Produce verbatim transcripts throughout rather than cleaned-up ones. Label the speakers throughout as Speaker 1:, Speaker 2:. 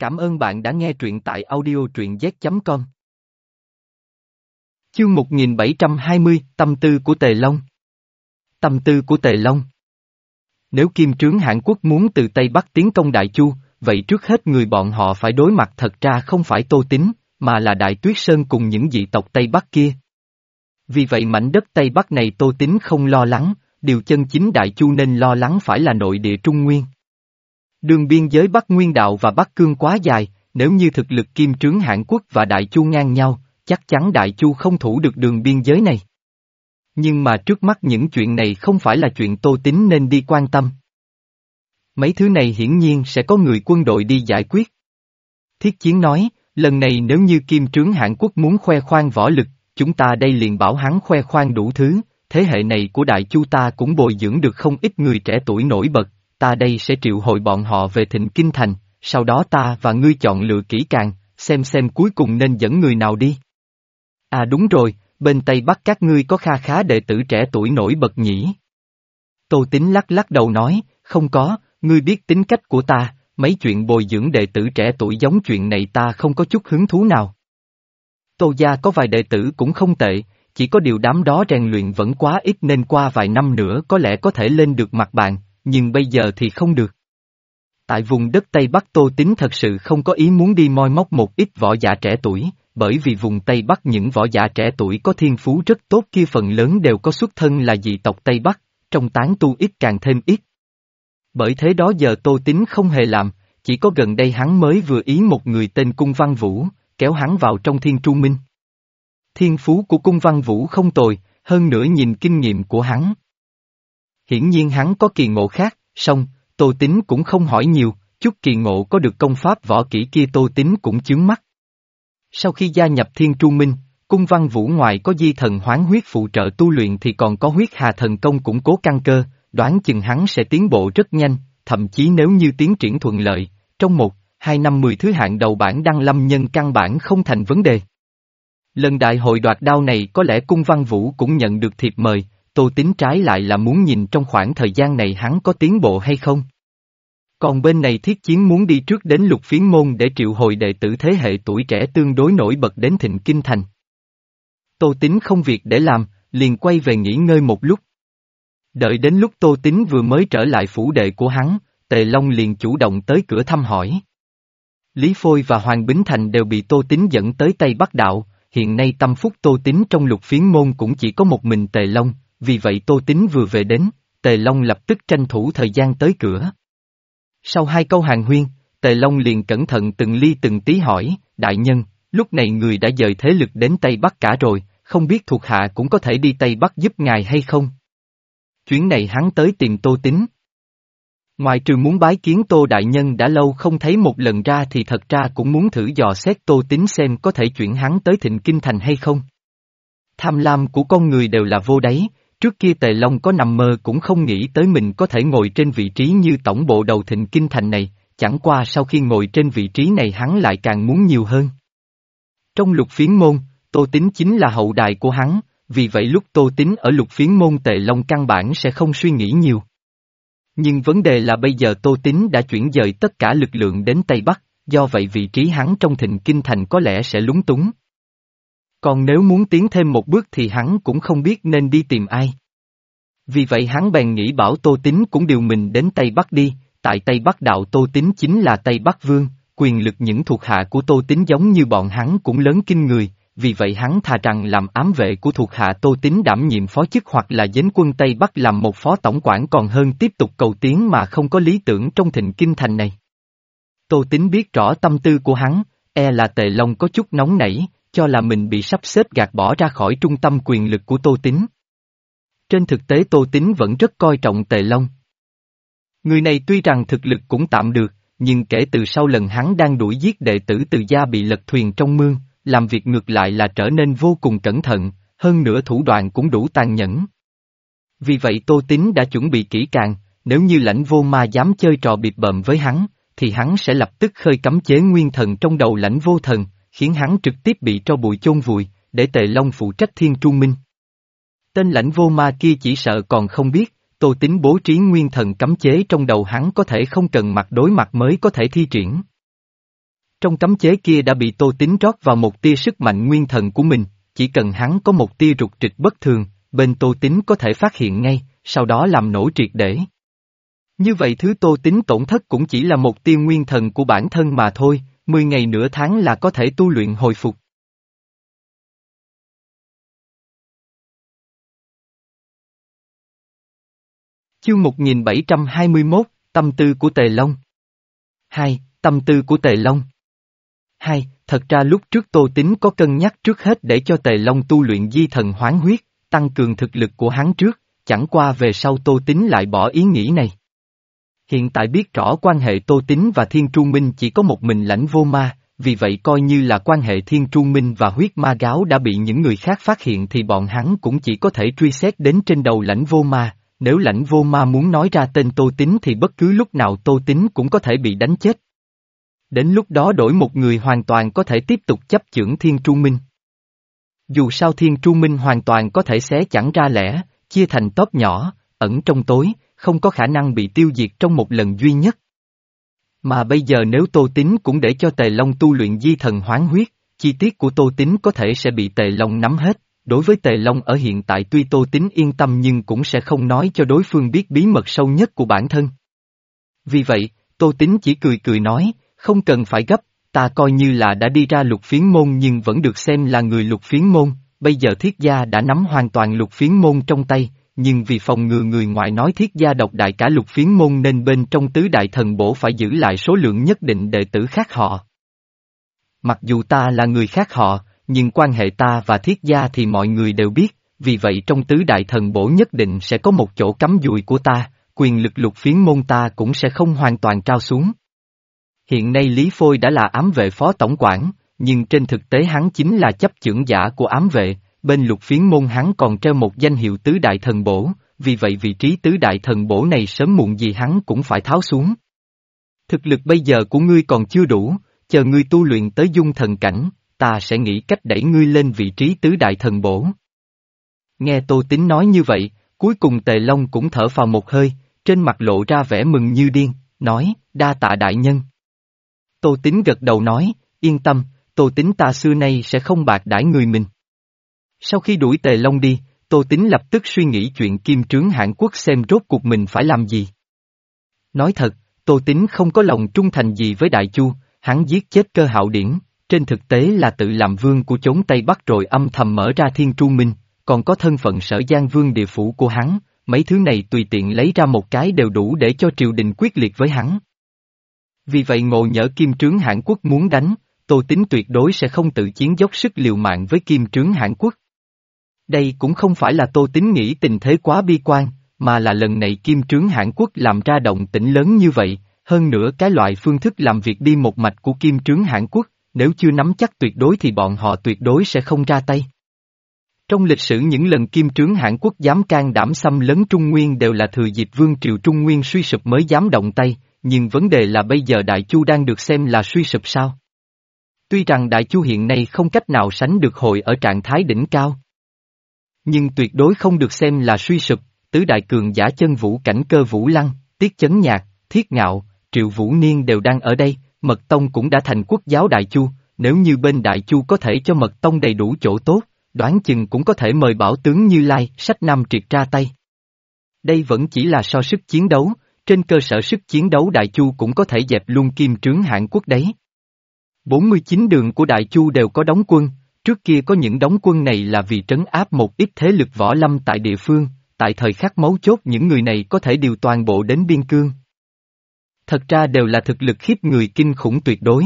Speaker 1: Cảm ơn bạn đã nghe truyện tại audio truyện z chấm com. Chương một nghìn bảy trăm hai mươi, Tâm tư của Tề Long. Tâm tư của Tề Long. Nếu Kim Trướng Hãn Quốc muốn từ Tây Bắc tiến công Đại Chu, vậy trước hết người bọn họ phải đối mặt thật ra không phải Tô Tín, mà là Đại Tuyết Sơn cùng những dị tộc Tây Bắc kia. Vì vậy mảnh đất Tây Bắc này Tô Tín không lo lắng, điều chân chính Đại Chu nên lo lắng phải là nội địa Trung Nguyên. Đường biên giới Bắc Nguyên Đạo và Bắc Cương quá dài, nếu như thực lực Kim Trướng Hãn Quốc và Đại Chu ngang nhau, chắc chắn Đại Chu không thủ được đường biên giới này. Nhưng mà trước mắt những chuyện này không phải là chuyện Tô Tín nên đi quan tâm. Mấy thứ này hiển nhiên sẽ có người quân đội đi giải quyết. Thiết Chiến nói, lần này nếu như Kim Trướng Hãn Quốc muốn khoe khoang võ lực, chúng ta đây liền bảo hắn khoe khoang đủ thứ, thế hệ này của Đại Chu ta cũng bồi dưỡng được không ít người trẻ tuổi nổi bật, ta đây sẽ triệu hồi bọn họ về Thịnh Kinh Thành, sau đó ta và ngươi chọn lựa kỹ càng, xem xem cuối cùng nên dẫn người nào đi. À đúng rồi, bên Tây Bắc các ngươi có kha khá đệ tử trẻ tuổi nổi bật nhỉ? Tô Tín lắc lắc đầu nói, không có, ngươi biết tính cách của ta, mấy chuyện bồi dưỡng đệ tử trẻ tuổi giống chuyện này ta không có chút hứng thú nào. Tô gia có vài đệ tử cũng không tệ, chỉ có điều đám đó rèn luyện vẫn quá ít nên qua vài năm nữa có lẽ có thể lên được mặt bàn, nhưng bây giờ thì không được. Tại vùng đất Tây Bắc Tô Tín thật sự không có ý muốn đi moi móc một ít võ giả trẻ tuổi, bởi vì vùng Tây Bắc những võ giả trẻ tuổi có thiên phú rất tốt kia phần lớn đều có xuất thân là dị tộc Tây Bắc, trong tán tu ít càng thêm ít. Bởi thế đó giờ Tô Tín không hề làm, chỉ có gần đây hắn mới vừa ý một người tên Cung Văn Vũ, kéo hắn vào trong Thiên Tru Minh. Thiên phú của Cung Văn Vũ không tồi, hơn nữa nhìn kinh nghiệm của hắn. Hiển nhiên hắn có kỳ ngộ khác, song, Tô Tín cũng không hỏi nhiều, chút kỳ ngộ có được công pháp võ kỹ kia Tô Tín cũng chướng mắt. Sau khi gia nhập Thiên Tru Minh, Cung Văn Vũ ngoài có di thần hoán huyết phụ trợ tu luyện thì còn có huyết hà thần công củng cố căn cơ, đoán chừng hắn sẽ tiến bộ rất nhanh, thậm chí nếu như tiến triển thuận lợi, trong một, hai năm mười thứ hạng đầu bảng đăng lâm nhân căn bản không thành vấn đề. Lần đại hội đoạt đao này có lẽ Cung Văn Vũ cũng nhận được thiệp mời, Tô Tín trái lại là muốn nhìn trong khoảng thời gian này hắn có tiến bộ hay không. Còn bên này Thiết Chiến muốn đi trước đến Lục Phiến Môn để triệu hồi đệ tử thế hệ tuổi trẻ tương đối nổi bật đến Thịnh Kinh Thành. Tô Tín không việc để làm, liền quay về nghỉ ngơi một lúc. Đợi đến lúc Tô Tín vừa mới trở lại phủ đệ của hắn, Tề Long liền chủ động tới cửa thăm hỏi. Lý Phôi và Hoàng Bính Thành đều bị Tô Tín dẫn tới Tây Bắc Đạo, hiện nay tâm phúc Tô Tín trong Lục Phiến Môn cũng chỉ có một mình Tề Long, vì vậy Tô Tín vừa về đến, Tề Long lập tức tranh thủ thời gian tới cửa. Sau hai câu hàn huyên, Tề Long liền cẩn thận từng ly từng tí hỏi, đại nhân, lúc này người đã dời thế lực đến Tây Bắc cả rồi, không biết thuộc hạ cũng có thể đi Tây Bắc giúp ngài hay không? Chuyến này hắn tới tìm Tô Tín. Ngoài trừ muốn bái kiến Tô đại nhân đã lâu không thấy một lần ra thì thật ra cũng muốn thử dò xét Tô Tín xem có thể chuyển hắn tới Thịnh Kinh Thành hay không. Tham lam của con người đều là vô đáy, trước kia Tề Long có nằm mơ cũng không nghĩ tới mình có thể ngồi trên vị trí như tổng bộ đầu Thịnh Kinh Thành này, chẳng qua sau khi ngồi trên vị trí này hắn lại càng muốn nhiều hơn. Trong Lục Phiến Môn, Tô Tín chính là hậu đài của hắn, vì vậy lúc Tô Tín ở Lục Phiến Môn Tề Long căn bản sẽ không suy nghĩ nhiều. Nhưng vấn đề là bây giờ Tô Tín đã chuyển dời tất cả lực lượng đến Tây Bắc, do vậy vị trí hắn trong Thịnh Kinh Thành có lẽ sẽ lúng túng. Còn nếu muốn tiến thêm một bước thì hắn cũng không biết nên đi tìm ai. Vì vậy hắn bèn nghĩ bảo Tô Tín cũng điều mình đến Tây Bắc đi, tại Tây Bắc Đạo Tô Tín chính là Tây Bắc Vương, quyền lực những thuộc hạ của Tô Tín giống như bọn hắn cũng lớn kinh người, vì vậy hắn thà rằng làm ám vệ của thuộc hạ Tô Tín đảm nhiệm phó chức hoặc là dến quân Tây Bắc làm một phó tổng quản còn hơn tiếp tục cầu tiến mà không có lý tưởng trong Thịnh Kinh Thành này. Tô Tín biết rõ tâm tư của hắn, e là Tề Long có chút nóng nảy, cho là mình bị sắp xếp gạt bỏ ra khỏi trung tâm quyền lực của Tô Tín. Trên thực tế Tô Tín vẫn rất coi trọng Tề Long. Người này tuy rằng thực lực cũng tạm được, nhưng kể từ sau lần hắn đang đuổi giết đệ tử Từ gia bị lật thuyền trong mương, làm việc ngược lại là trở nên vô cùng cẩn thận, hơn nữa thủ đoạn cũng đủ tàn nhẫn. Vì vậy Tô Tín đã chuẩn bị kỹ càng, nếu như Lãnh Vô Ma dám chơi trò bịp bợm với hắn, thì hắn sẽ lập tức khơi cấm chế nguyên thần trong đầu Lãnh Vô Thần, khiến hắn trực tiếp bị tro bụi chôn vùi, để Tề Long phụ trách Thiên Tru Minh. Tên Lãnh Vô Ma kia chỉ sợ còn không biết, Tô Tín bố trí nguyên thần cấm chế trong đầu hắn có thể không cần mặt đối mặt mới có thể thi triển. Trong cấm chế kia đã bị Tô Tín rót vào một tia sức mạnh nguyên thần của mình, chỉ cần hắn có một tia rục trịch bất thường, bên Tô Tín có thể phát hiện ngay, sau đó làm nổ triệt để. Như vậy thứ Tô Tín tổn thất cũng chỉ là một tia nguyên thần của bản thân mà thôi, mười ngày nửa tháng là có thể tu luyện hồi phục. Chương một nghìn bảy trăm hai mươi mốt, Tâm tư của Tề Long. Hai, Tâm tư của Tề Long. Hai, thật ra lúc trước Tô Tín có cân nhắc trước hết để cho Tề Long tu luyện di thần hoán huyết, tăng cường thực lực của hắn trước, chẳng qua về sau Tô Tín lại bỏ ý nghĩ này. Hiện tại biết rõ quan hệ Tô Tín và Thiên Tru Minh chỉ có một mình Lãnh Vô Ma, vì vậy coi như là quan hệ Thiên Tru Minh và huyết ma gáo đã bị những người khác phát hiện thì bọn hắn cũng chỉ có thể truy xét đến trên đầu Lãnh Vô Ma. Nếu Lãnh Vô Ma muốn nói ra tên Tô Tín thì bất cứ lúc nào Tô Tín cũng có thể bị đánh chết. Đến lúc đó đổi một người hoàn toàn có thể tiếp tục chấp chưởng Thiên Tru Minh. Dù sao Thiên Tru Minh hoàn toàn có thể xé chẳng ra lẻ, chia thành tốp nhỏ, ẩn trong tối, không có khả năng bị tiêu diệt trong một lần duy nhất. Mà bây giờ nếu Tô Tín cũng để cho Tề Long tu luyện di thần hoán huyết, chi tiết của Tô Tín có thể sẽ bị Tề Long nắm hết. Đối với Tề Long ở hiện tại tuy Tô Tín yên tâm nhưng cũng sẽ không nói cho đối phương biết bí mật sâu nhất của bản thân. Vì vậy, Tô Tín chỉ cười cười nói, không cần phải gấp, ta coi như là đã đi ra Lục Phiến Môn nhưng vẫn được xem là người Lục Phiến Môn, bây giờ Thiết Gia đã nắm hoàn toàn Lục Phiến Môn trong tay, nhưng vì phòng ngừa người ngoại nói Thiết Gia độc đại cả Lục Phiến Môn nên bên trong tứ đại thần bổ phải giữ lại số lượng nhất định đệ tử khác họ. Mặc dù ta là người khác họ, nhưng quan hệ ta và Thiết Gia thì mọi người đều biết, vì vậy trong tứ đại thần bổ nhất định sẽ có một chỗ cắm dùi của ta, quyền lực Lục Phiến Môn ta cũng sẽ không hoàn toàn trao xuống. Hiện nay Lý Phôi đã là ám vệ phó tổng quản, nhưng trên thực tế hắn chính là chấp chưởng giả của ám vệ, bên Lục Phiến Môn hắn còn treo một danh hiệu tứ đại thần bổ, vì vậy vị trí tứ đại thần bổ này sớm muộn gì hắn cũng phải tháo xuống. Thực lực bây giờ của ngươi còn chưa đủ, chờ ngươi tu luyện tới dung thần cảnh, ta sẽ nghĩ cách đẩy ngươi lên vị trí tứ đại thần bổ. Nghe Tô Tín nói như vậy, cuối cùng Tề Long cũng thở phào một hơi, trên mặt lộ ra vẻ mừng như điên, nói, đa tạ đại nhân. Tô Tín gật đầu nói, yên tâm, Tô Tín ta xưa nay sẽ không bạc đãi người mình. Sau khi đuổi Tề Long đi, Tô Tín lập tức suy nghĩ chuyện kim trướng Hãn Quốc xem rốt cuộc mình phải làm gì. Nói thật, Tô Tín không có lòng trung thành gì với Đại Chu, hắn giết chết Cơ Hạo Điển, trên thực tế là tự làm vương của chốn Tây Bắc rồi âm thầm mở ra Thiên Tru Minh, còn có thân phận Sở Giang Vương địa phủ của hắn, mấy thứ này tùy tiện lấy ra một cái đều đủ để cho triều đình quyết liệt với hắn. Vì vậy ngộ nhỡ kim trướng Hãn Quốc muốn đánh, Tô Tín tuyệt đối sẽ không tự chiến dốc sức liều mạng với kim trướng Hãn Quốc. Đây cũng không phải là Tô Tín nghĩ tình thế quá bi quan, mà là lần này kim trướng Hãn Quốc làm ra động tĩnh lớn như vậy, hơn nữa cái loại phương thức làm việc đi một mạch của kim trướng Hãn Quốc, nếu chưa nắm chắc tuyệt đối thì bọn họ tuyệt đối sẽ không ra tay. Trong lịch sử những lần kim trướng Hãn Quốc dám can đảm xâm lấn Trung Nguyên đều là thừa dịp vương triều Trung Nguyên suy sụp mới dám động tay, nhưng vấn đề là bây giờ Đại Chu đang được xem là suy sụp sao? Tuy rằng Đại Chu hiện nay không cách nào sánh được Hội ở trạng thái đỉnh cao, nhưng tuyệt đối không được xem là suy sụp, tứ đại cường giả Chân Vũ Cảnh Cơ Vũ Lăng, Tiết Chấn Nhạc, Thiết Ngạo, Triệu Vũ Niên đều đang ở đây, Mật Tông cũng đã thành quốc giáo Đại Chu, nếu như bên Đại Chu có thể cho Mật Tông đầy đủ chỗ tốt, đoán chừng cũng có thể mời Bảo tướng Như Lai, Sách Nam Triệt ra tay. Đây vẫn chỉ là so sức chiến đấu, trên cơ sở sức chiến đấu Đại Chu cũng có thể dẹp luôn kim trướng Hãn Quốc đấy. bốn mươi chín đường của Đại Chu đều có đóng quân, trước kia có những đóng quân này là vì trấn áp một ít thế lực võ lâm tại địa phương, tại thời khắc mấu chốt những người này có thể điều toàn bộ đến biên cương. Thật ra đều là thực lực khiếp người kinh khủng tuyệt đối.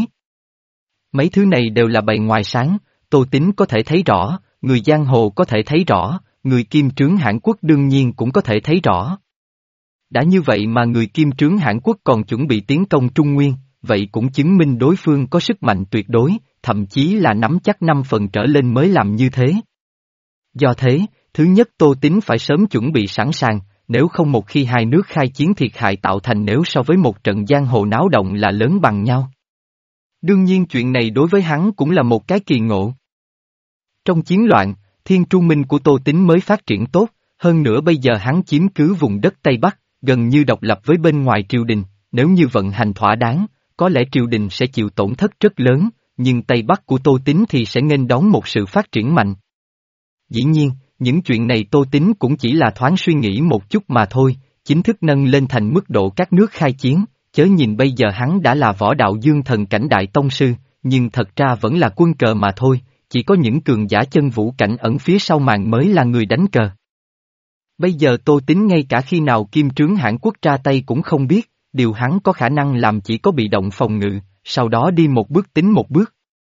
Speaker 1: Mấy thứ này đều là bày ngoài sáng, Tô Tín có thể thấy rõ, người giang hồ có thể thấy rõ, người kim trướng Hãn Quốc đương nhiên cũng có thể thấy rõ. Đã như vậy mà người kim trướng Hãn Quốc còn chuẩn bị tiến công Trung Nguyên, vậy cũng chứng minh đối phương có sức mạnh tuyệt đối, thậm chí là nắm chắc năm phần trở lên mới làm như thế. Do thế, thứ nhất Tô Tín phải sớm chuẩn bị sẵn sàng, nếu không một khi hai nước khai chiến thiệt hại tạo thành nếu so với một trận giang hồ náo động là lớn bằng nhau. Đương nhiên chuyện này đối với hắn cũng là một cái kỳ ngộ. Trong chiến loạn, Thiên Tru Minh của Tô Tín mới phát triển tốt, hơn nữa bây giờ hắn chiếm cứ vùng đất Tây Bắc, gần như độc lập với bên ngoài triều đình, nếu như vận hành thỏa đáng, có lẽ triều đình sẽ chịu tổn thất rất lớn, nhưng Tây Bắc của Tô Tín thì sẽ nghênh đón một sự phát triển mạnh. Dĩ nhiên, những chuyện này Tô Tín cũng chỉ là thoáng suy nghĩ một chút mà thôi, chính thức nâng lên thành mức độ các nước khai chiến, chớ nhìn bây giờ hắn đã là võ đạo dương thần cảnh đại tông sư, nhưng thật ra vẫn là quân cờ mà thôi, chỉ có những cường giả chân vũ cảnh ẩn phía sau màn mới là người đánh cờ. Bây giờ Tô Tín ngay cả khi nào Kim Trướng Hãn Quốc ra tay cũng không biết, điều hắn có khả năng làm chỉ có bị động phòng ngự, sau đó đi một bước tính một bước.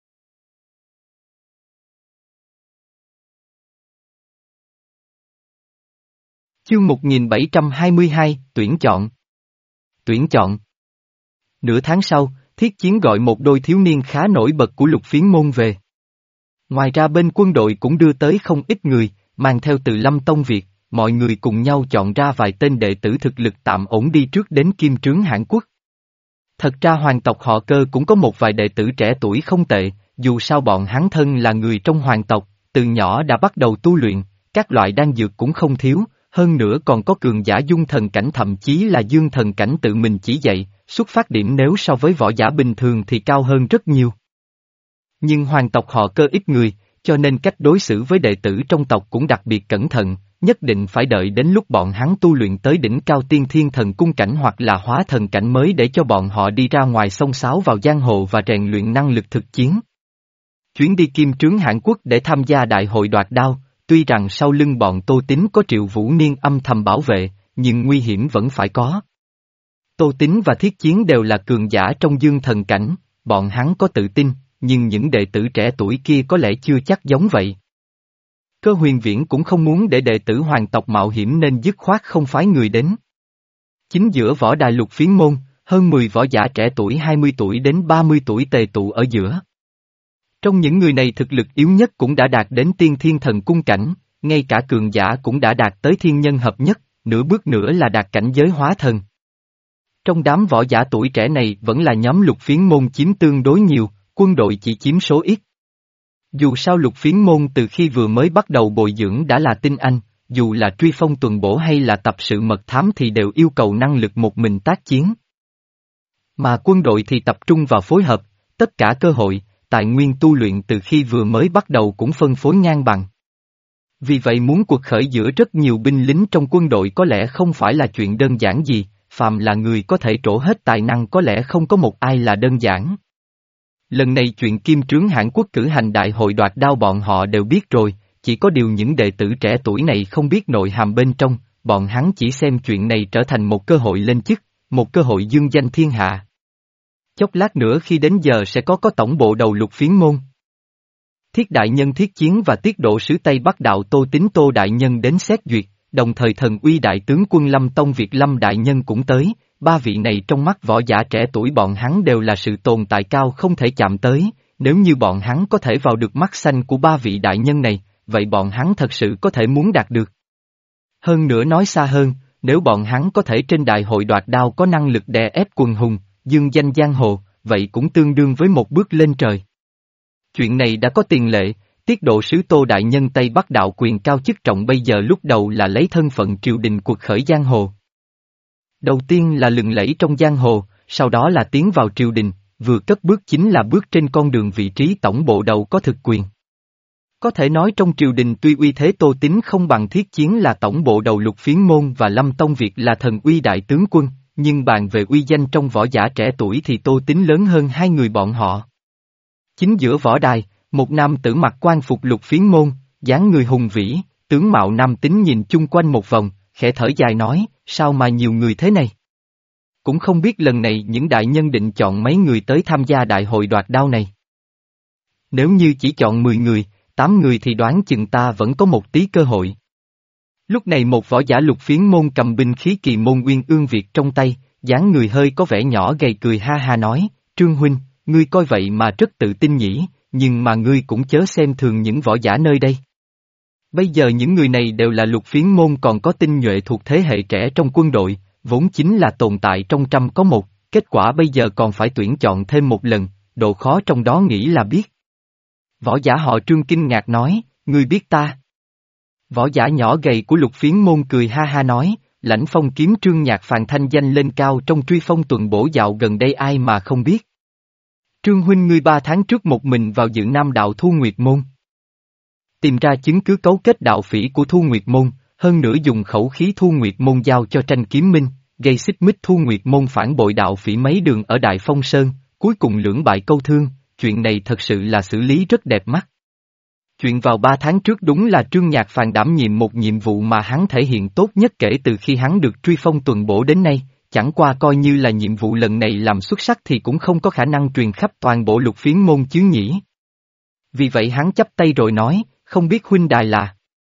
Speaker 1: Chương một nghìn bảy trăm hai mươi hai, tuyển chọn. Tuyển chọn. Nửa tháng sau, Thiết Chiến gọi một đôi thiếu niên khá nổi bật của Lục Phiến môn về. Ngoài ra bên quân đội cũng đưa tới không ít người, mang theo từ Lâm Tông Việt, mọi người cùng nhau chọn ra vài tên đệ tử thực lực tạm ổn đi trước đến Kim Trướng Hãn Quốc. Thật ra hoàng tộc họ Cơ cũng có một vài đệ tử trẻ tuổi không tệ, dù sao bọn hắn thân là người trong hoàng tộc, từ nhỏ đã bắt đầu tu luyện, các loại đan dược cũng không thiếu, hơn nữa còn có cường giả dung thần cảnh thậm chí là dương thần cảnh tự mình chỉ dạy, xuất phát điểm nếu so với võ giả bình thường thì cao hơn rất nhiều. Nhưng hoàng tộc họ Cơ ít người, cho nên cách đối xử với đệ tử trong tộc cũng đặc biệt cẩn thận, nhất định phải đợi đến lúc bọn hắn tu luyện tới đỉnh cao tiên thiên thần cung cảnh hoặc là hóa thần cảnh mới để cho bọn họ đi ra ngoài xông xáo vào giang hồ và rèn luyện năng lực thực chiến. Chuyến đi Kim Trướng Hãn Quốc để tham gia đại hội đoạt đao, tuy rằng sau lưng bọn Tô Tín có Triệu Vũ Niên âm thầm bảo vệ, nhưng nguy hiểm vẫn phải có. Tô Tín và Thiết Chiến đều là cường giả trong dương thần cảnh, bọn hắn có tự tin, nhưng những đệ tử trẻ tuổi kia có lẽ chưa chắc giống vậy. Cơ Huyền Viễn cũng không muốn để đệ tử hoàng tộc mạo hiểm nên dứt khoát không phái người đến. Chính giữa võ đài Lục Phiến môn, hơn mười võ giả trẻ tuổi hai mươi tuổi đến ba mươi tuổi tề tụ ở giữa. Trong những người này thực lực yếu nhất cũng đã đạt đến tiên thiên thần cung cảnh, ngay cả cường giả cũng đã đạt tới thiên nhân hợp nhất, nửa bước nữa là đạt cảnh giới hóa thần. Trong đám võ giả tuổi trẻ này vẫn là nhóm Lục Phiến môn chiếm tương đối nhiều, quân đội chỉ chiếm số ít. Dù sao Lục Phiến môn từ khi vừa mới bắt đầu bồi dưỡng đã là tinh anh, dù là truy phong tuần bổ hay là tập sự mật thám thì đều yêu cầu năng lực một mình tác chiến. Mà quân đội thì tập trung vào phối hợp, tất cả cơ hội, tài nguyên tu luyện từ khi vừa mới bắt đầu cũng phân phối ngang bằng. Vì vậy muốn cuộc khởi giữa rất nhiều binh lính trong quân đội có lẽ không phải là chuyện đơn giản gì, phàm là người có thể trổ hết tài năng có lẽ không có một ai là đơn giản. Lần này chuyện Kim Trướng Hãn Quốc cử hành đại hội đoạt đao bọn họ đều biết rồi, chỉ có điều những đệ tử trẻ tuổi này không biết nội hàm bên trong, bọn hắn chỉ xem chuyện này trở thành một cơ hội lên chức, một cơ hội dương danh thiên hạ. Chốc lát nữa khi đến giờ sẽ có có tổng bộ đầu Lục Phiến môn. Thiết đại nhân Thiết Chiến và tiết độ sứ Tây Bắc đạo Tô Tín Tô đại nhân đến xét duyệt, đồng thời thần uy đại tướng quân Lâm Tông Việt Lâm đại nhân cũng tới. Ba vị này trong mắt võ giả trẻ tuổi bọn hắn đều là sự tồn tại cao không thể chạm tới, nếu như bọn hắn có thể vào được mắt xanh của ba vị đại nhân này, vậy bọn hắn thật sự có thể muốn đạt được. Hơn nữa nói xa hơn, nếu bọn hắn có thể trên đại hội đoạt đao có năng lực đè ép quần hùng, dương danh giang hồ, vậy cũng tương đương với một bước lên trời. Chuyện này đã có tiền lệ, tiết độ sứ Tô đại nhân Tây Bắc đạo quyền cao chức trọng bây giờ lúc đầu là lấy thân phận triều đình cuộc khởi giang hồ. Đầu tiên là lừng lẫy trong giang hồ, sau đó là tiến vào triều đình, vừa cất bước chính là bước trên con đường vị trí tổng bộ đầu có thực quyền. Có thể nói trong triều đình tuy uy thế Tô Tín không bằng Thiết Chiến là tổng bộ đầu Lục Phiến môn và Lâm Tông Việt là thần uy đại tướng quân, nhưng bàn về uy danh trong võ giả trẻ tuổi thì Tô Tín lớn hơn hai người bọn họ. Chính giữa võ đài, một nam tử mặc quan phục Lục Phiến môn, dáng người hùng vĩ, tướng mạo nam tính nhìn chung quanh một vòng, khẽ thở dài nói, sao mà nhiều người thế này? Cũng không biết lần này những đại nhân định chọn mấy người tới tham gia đại hội đoạt đao này. Nếu như chỉ chọn mười người, tám người thì đoán chừng ta vẫn có một tí cơ hội. Lúc này một võ giả Lục Phiến môn cầm binh khí kỳ môn Uyên Ương Việt trong tay, dáng người hơi có vẻ nhỏ gầy cười ha ha nói, Trương huynh, ngươi coi vậy mà rất tự tin nhỉ, nhưng mà ngươi cũng chớ xem thường những võ giả nơi đây. Bây giờ những người này đều là Lục Phiến môn còn có tinh nhuệ thuộc thế hệ trẻ trong quân đội, vốn chính là tồn tại trong trăm có một, kết quả bây giờ còn phải tuyển chọn thêm một lần, độ khó trong đó nghĩ là biết. Võ giả họ Trương kinh ngạc nói, ngươi biết ta. Võ giả nhỏ gầy của Lục Phiến môn cười ha ha nói, Lãnh phong kiếm Trương Nhạc Phàn thanh danh lên cao trong truy phong tuần bổ dạo gần đây ai mà không biết. Trương huynh ngươi ba tháng trước một mình vào dự Nam đạo Thu Nguyệt Môn. Tìm ra chứng cứ cấu kết đạo phỉ của Thu Nguyệt Môn, hơn nữa dùng khẩu khí Thu Nguyệt Môn giao cho Tranh Kiếm Minh, gây xích mích Thu Nguyệt Môn phản bội đạo phỉ mấy đường ở Đại Phong Sơn, cuối cùng lưỡng bại câu thương, chuyện này thật sự là xử lý rất đẹp mắt. Chuyện vào ba tháng trước đúng là Trương Nhạc Phàn đảm nhiệm một nhiệm vụ mà hắn thể hiện tốt nhất kể từ khi hắn được truy phong tuần bổ đến nay, chẳng qua coi như là nhiệm vụ lần này làm xuất sắc thì cũng không có khả năng truyền khắp toàn bộ Lục Phiến môn chứ nhỉ. Vì vậy hắn chắp tay rồi nói, không biết huynh đài là.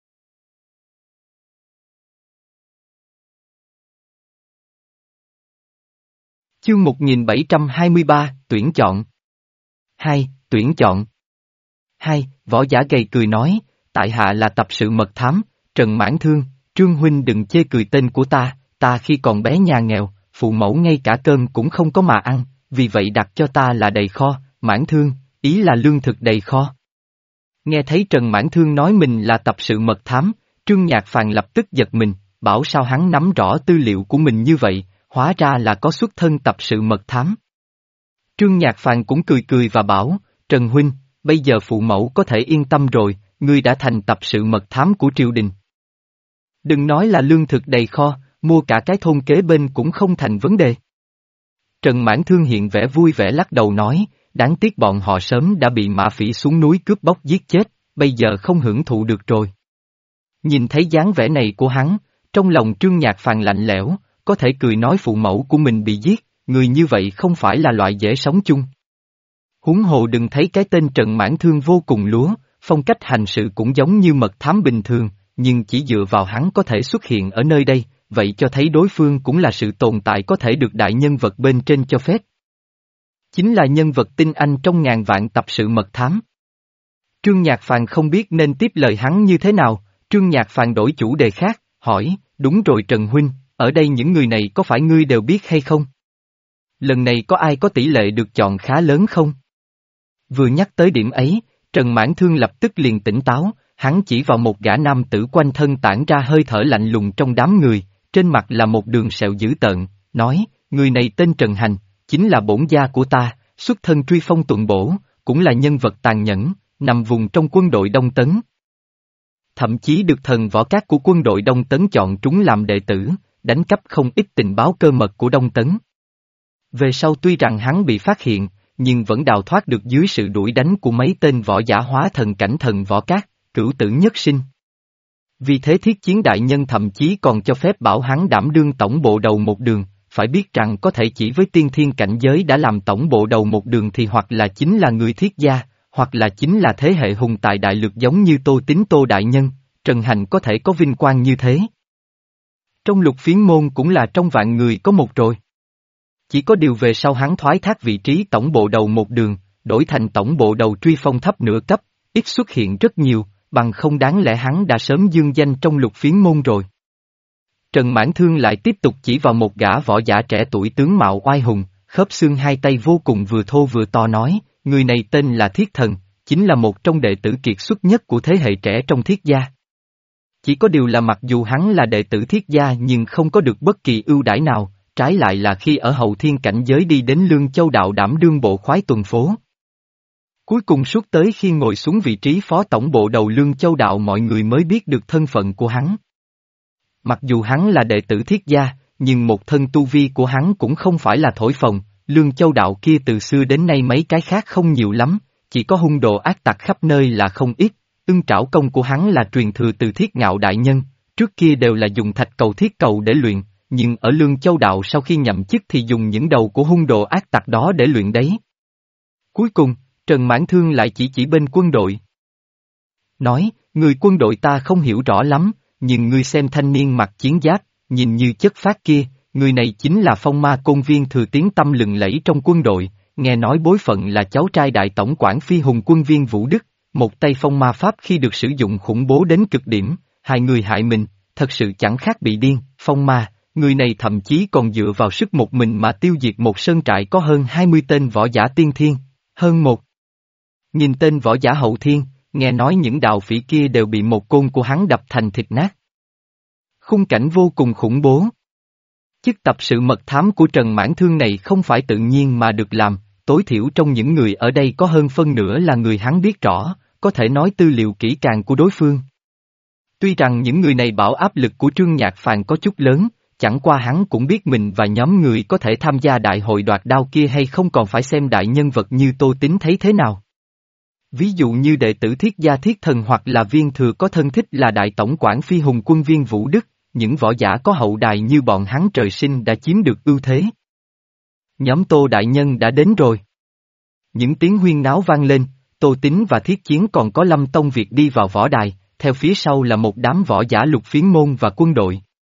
Speaker 1: Chương một nghìn bảy trăm hai mươi ba, tuyển chọn. Hai, tuyển chọn. Hai, võ giả gầy cười nói, tại hạ là tập sự mật thám, Trần Mãn Thương, Trương huynh đừng chê cười tên của ta, ta khi còn bé nhà nghèo, phụ mẫu ngay cả cơm cũng không có mà ăn, vì vậy đặt cho ta là đầy kho, Mãn Thương, ý là lương thực đầy kho. Nghe thấy Trần Mãn Thương nói mình là tập sự mật thám, Trương Nhạc Phàn lập tức giật mình, bảo sao hắn nắm rõ tư liệu của mình như vậy, hóa ra là có xuất thân tập sự mật thám. Trương Nhạc Phàn cũng cười cười và bảo, Trần huynh, bây giờ phụ mẫu có thể yên tâm rồi, ngươi đã thành tập sự mật thám của triều đình. Đừng nói là lương thực đầy kho, mua cả cái thôn kế bên cũng không thành vấn đề. Trần Mãn Thương hiện vẻ vui vẻ lắc đầu nói, đáng tiếc bọn họ sớm đã bị mã phỉ xuống núi cướp bóc giết chết, bây giờ không hưởng thụ được rồi. Nhìn thấy dáng vẻ này của hắn, trong lòng Trương Nhạc Phàn lạnh lẽo, có thể cười nói phụ mẫu của mình bị giết, người như vậy không phải là loại dễ sống chung. Huống hồ đừng thấy cái tên Trần Mãn Thương vô cùng lúa, phong cách hành sự cũng giống như mật thám bình thường, nhưng chỉ dựa vào hắn có thể xuất hiện ở nơi đây, vậy cho thấy đối phương cũng là sự tồn tại có thể được đại nhân vật bên trên cho phép. Chính là nhân vật tinh anh trong ngàn vạn tập sự mật thám. Trương Nhạc Phàn không biết nên tiếp lời hắn như thế nào, Trương Nhạc Phàn đổi chủ đề khác, hỏi, đúng rồi Trần huynh, ở đây những người này có phải ngươi đều biết hay không? Lần này có ai có tỷ lệ được chọn khá lớn không? Vừa nhắc tới điểm ấy, Trần Mãn Thương lập tức liền tỉnh táo, hắn chỉ vào một gã nam tử quanh thân tản ra hơi thở lạnh lùng trong đám người, trên mặt là một đường sẹo dữ tợn, nói, người này tên Trần Hành, chính là bổn gia của ta, xuất thân truy phong tuần bổ, cũng là nhân vật tàn nhẫn, nằm vùng trong quân đội Đông Tấn. Thậm chí được thần võ cát của quân đội Đông Tấn chọn trúng làm đệ tử, đánh cắp không ít tình báo cơ mật của Đông Tấn. Về sau tuy rằng hắn bị phát hiện, nhưng vẫn đào thoát được dưới sự đuổi đánh của mấy tên võ giả hóa thần cảnh thần võ cát, cửu tử nhất sinh. Vì thế thiết chiến đại nhân thậm chí còn cho phép bảo hắn đảm đương tổng bộ đầu một đường, phải biết rằng có thể chỉ với tiên thiên cảnh giới đã làm tổng bộ đầu một đường thì hoặc là chính là người thiết gia, hoặc là chính là thế hệ hùng tài đại lược giống như Tô Tín Tô đại nhân, Trần Hành có thể có vinh quang như thế. Trong Lục Phiến môn cũng là trong vạn người có một rồi. Chỉ có điều về sau hắn thoái thác vị trí tổng bộ đầu một đường, đổi thành tổng bộ đầu truy phong thấp nửa cấp, ít xuất hiện rất nhiều, bằng không đáng lẽ hắn đã sớm dương danh trong Lục Phiến môn rồi. Trần Mãn Thương lại tiếp tục chỉ vào một gã võ giả trẻ tuổi tướng mạo oai hùng, khớp xương hai tay vô cùng vừa thô vừa to nói, người này tên là Thiết Thần, chính là một trong đệ tử kiệt xuất nhất của thế hệ trẻ trong Thiết gia. Chỉ có điều là mặc dù hắn là đệ tử Thiết gia nhưng không có được bất kỳ ưu đãi nào, trái lại là khi ở hậu thiên cảnh giới đi đến Lương Châu đạo đảm đương bộ khoái tuần phố. Cuối cùng suốt tới khi ngồi xuống vị trí phó tổng bộ đầu Lương Châu đạo mọi người mới biết được thân phận của hắn. Mặc dù hắn là đệ tử Thiết gia, nhưng một thân tu vi của hắn cũng không phải là thổi phồng, Lương Châu đạo kia từ xưa đến nay mấy cái khác không nhiều lắm, chỉ có hung đồ ác tặc khắp nơi là không ít, ưng trảo công của hắn là truyền thừa từ Thiết Ngạo đại nhân, trước kia đều là dùng thạch cầu thiết cầu để luyện, nhưng ở Lương Châu đạo sau khi nhậm chức thì dùng những đầu của hung đồ ác tặc đó để luyện đấy. Cuối cùng, Trần Mãn Thương lại chỉ chỉ bên quân đội. Nói, người quân đội ta không hiểu rõ lắm, nhưng ngươi xem thanh niên mặc chiến giáp, nhìn như chất phát kia, người này chính là phong ma côn viên thừa tiếng tâm lừng lẫy trong quân đội, nghe nói bối phận là cháu trai đại tổng quản phi hùng quân viên Vũ Đức, một tay phong ma pháp khi được sử dụng khủng bố đến cực điểm, hai người hại mình, thật sự chẳng khác bị điên, phong ma, người này thậm chí còn dựa vào sức một mình mà tiêu diệt một sơn trại có hơn hai mươi tên võ giả tiên thiên, hơn một nghìn tên võ giả hậu thiên, nghe nói những đạo phỉ kia đều bị một côn của hắn đập thành thịt nát. Khung cảnh vô cùng khủng bố. Chức tập sự mật thám của Trần Mãn Thương này không phải tự nhiên mà được làm, tối thiểu trong những người ở đây có hơn phân nửa là người hắn biết rõ, có thể nói tư liệu kỹ càng của đối phương. Tuy rằng những người này bảo áp lực của Trương Nhạc Phàn có chút lớn, chẳng qua hắn cũng biết mình và nhóm người có thể tham gia đại hội đoạt đao kia hay không còn phải xem đại nhân vật như Tô Tín thấy thế nào. Ví dụ như đệ tử Thiết Gia Thiết Thần hoặc là Viên Thừa có thân thích là đại tổng quản phi hùng quân Viên Vũ Đức, những võ giả có hậu đài như bọn hắn trời sinh đã chiếm được ưu thế. Nhóm Tô đại nhân đã đến rồi. Những tiếng huyên náo vang lên, Tô Tín và Thiết Chiến còn có Lâm Tông Việt đi vào võ đài, theo phía sau là một đám võ giả Lục Phiến môn và quân đội.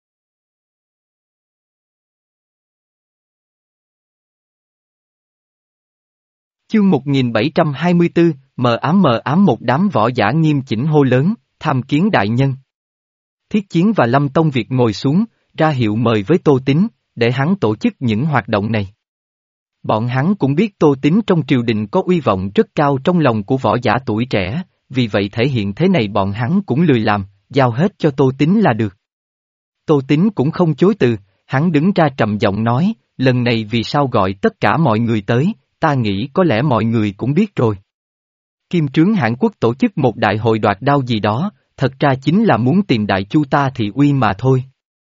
Speaker 1: Chương một nghìn bảy trăm hai mươi tư, mờ ám mờ ám một đám võ giả nghiêm chỉnh hô lớn, tham kiến đại nhân. Thiết Chiến và Lâm Tông Việt ngồi xuống, ra hiệu mời với Tô Tín, để hắn tổ chức những hoạt động này. Bọn hắn cũng biết Tô Tín trong triều đình có uy vọng rất cao trong lòng của võ giả tuổi trẻ, vì vậy thể hiện thế này bọn hắn cũng lười làm, giao hết cho Tô Tín là được. Tô Tín cũng không chối từ, hắn đứng ra trầm giọng nói, lần này vì sao gọi tất cả mọi người tới, ta nghĩ có lẽ mọi người cũng biết rồi. Kim Trướng Hãn Quốc tổ chức một đại hội đoạt đao gì đó, thật ra chính là muốn tìm Đại Chu ta thị uy mà thôi.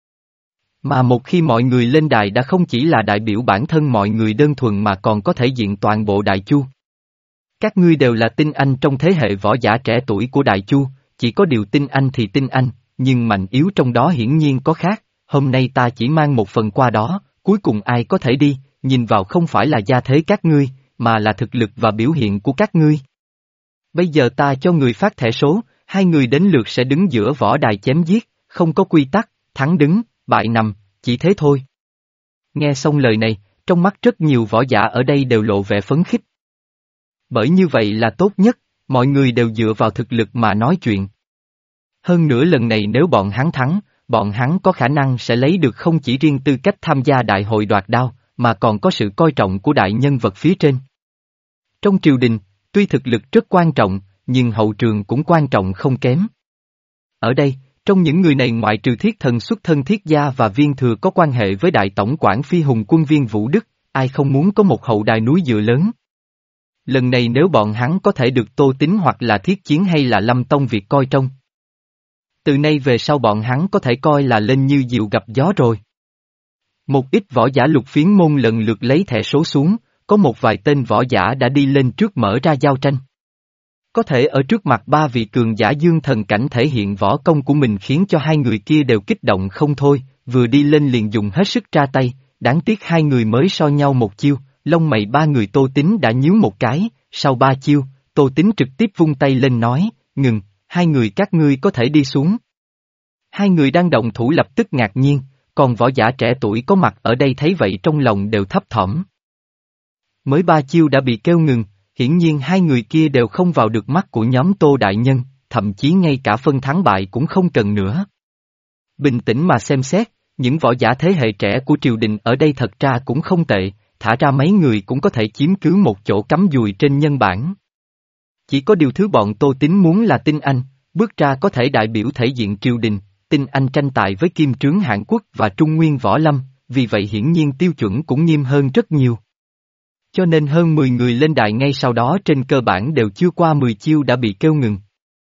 Speaker 1: Mà một khi mọi người lên đài đã không chỉ là đại biểu bản thân mọi người đơn thuần mà còn có thể diện toàn bộ Đại Chu. Các ngươi đều là tinh anh trong thế hệ võ giả trẻ tuổi của Đại Chu, chỉ có điều tinh anh thì tinh anh, nhưng mạnh yếu trong đó hiển nhiên có khác, hôm nay ta chỉ mang một phần qua đó, cuối cùng ai có thể đi, nhìn vào không phải là gia thế các ngươi, mà là thực lực và biểu hiện của các ngươi. Bây giờ ta cho người phát thẻ số, hai người đến lượt sẽ đứng giữa võ đài chém giết, không có quy tắc, thắng đứng, bại nằm, chỉ thế thôi. Nghe xong lời này, trong mắt rất nhiều võ giả ở đây đều lộ vẻ phấn khích. Bởi như vậy là tốt nhất, mọi người đều dựa vào thực lực mà nói chuyện. Hơn nữa lần này nếu bọn hắn thắng, bọn hắn có khả năng sẽ lấy được không chỉ riêng tư cách tham gia đại hội đoạt đao, mà còn có sự coi trọng của đại nhân vật phía trên. Trong triều đình, tuy thực lực rất quan trọng, nhưng hậu trường cũng quan trọng không kém. Ở đây, trong những người này ngoại trừ Thiết Thần xuất thân Thiết Gia và Viên Thừa có quan hệ với đại tổng quản phi hùng quân Viên Vũ Đức, ai không muốn có một hậu đài núi dựa lớn. Lần này nếu bọn hắn có thể được Tô Tín hoặc là Thiết Chiến hay là Lâm Tông Việt coi trông. Từ nay về sau bọn hắn có thể coi là lên như diều gặp gió rồi. Một ít võ giả Lục Phiến môn lần lượt lấy thẻ số xuống, có một vài tên võ giả đã đi lên trước mở ra giao tranh. Có thể ở trước mặt ba vị cường giả dương thần cảnh thể hiện võ công của mình khiến cho hai người kia đều kích động không thôi, vừa đi lên liền dùng hết sức ra tay, đáng tiếc hai người mới so nhau một chiêu, lông mày ba người Tô Tín đã nhíu một cái, sau ba chiêu, Tô Tín trực tiếp vung tay lên nói, ngừng, hai người các ngươi có thể đi xuống. Hai người đang động thủ lập tức ngạc nhiên, còn võ giả trẻ tuổi có mặt ở đây thấy vậy trong lòng đều thấp thỏm. Mới ba chiêu đã bị kêu ngừng, hiển nhiên hai người kia đều không vào được mắt của nhóm Tô đại nhân, thậm chí ngay cả phân thắng bại cũng không cần nữa. Bình tĩnh mà xem xét, những võ giả thế hệ trẻ của triều đình ở đây thật ra cũng không tệ, thả ra mấy người cũng có thể chiếm cứ một chỗ cắm dùi trên nhân bản. Chỉ có điều thứ bọn Tô Tín muốn là tinh anh, bước ra có thể đại biểu thể diện triều đình, tinh anh tranh tài với Kim Trướng Hãn Quốc và Trung Nguyên Võ Lâm, vì vậy hiển nhiên tiêu chuẩn cũng nghiêm hơn rất nhiều. Cho nên hơn mười người lên đài ngay sau đó trên cơ bản đều chưa qua mười chiêu đã bị kêu ngừng.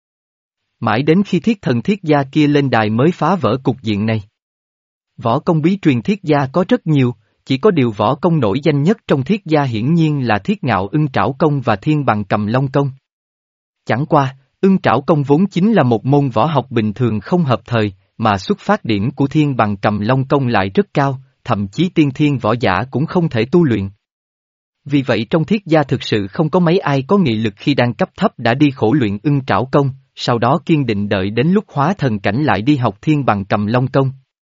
Speaker 1: Mãi đến khi Thiết Thần Thiết Gia kia lên đài mới phá vỡ cục diện này. Võ công bí truyền Thiết Gia có rất nhiều, chỉ có điều võ công nổi danh nhất trong Thiết Gia hiển nhiên là Thiết Ngạo Ưng Trảo Công và Thiên Bằng Cầm Long Công. Chẳng qua, Ưng Trảo Công vốn chính là một môn võ học bình thường không hợp thời, mà xuất phát điểm của Thiên Bằng Cầm Long Công lại rất cao, thậm chí tiên thiên võ giả cũng không thể tu luyện. Vì vậy trong Thiết Gia thực sự không có mấy ai có nghị lực khi đang cấp thấp đã đi khổ luyện Ưng Trảo Công, sau đó kiên định đợi đến lúc hóa thần cảnh lại đi học Thiên Bằng Cầm Long Công.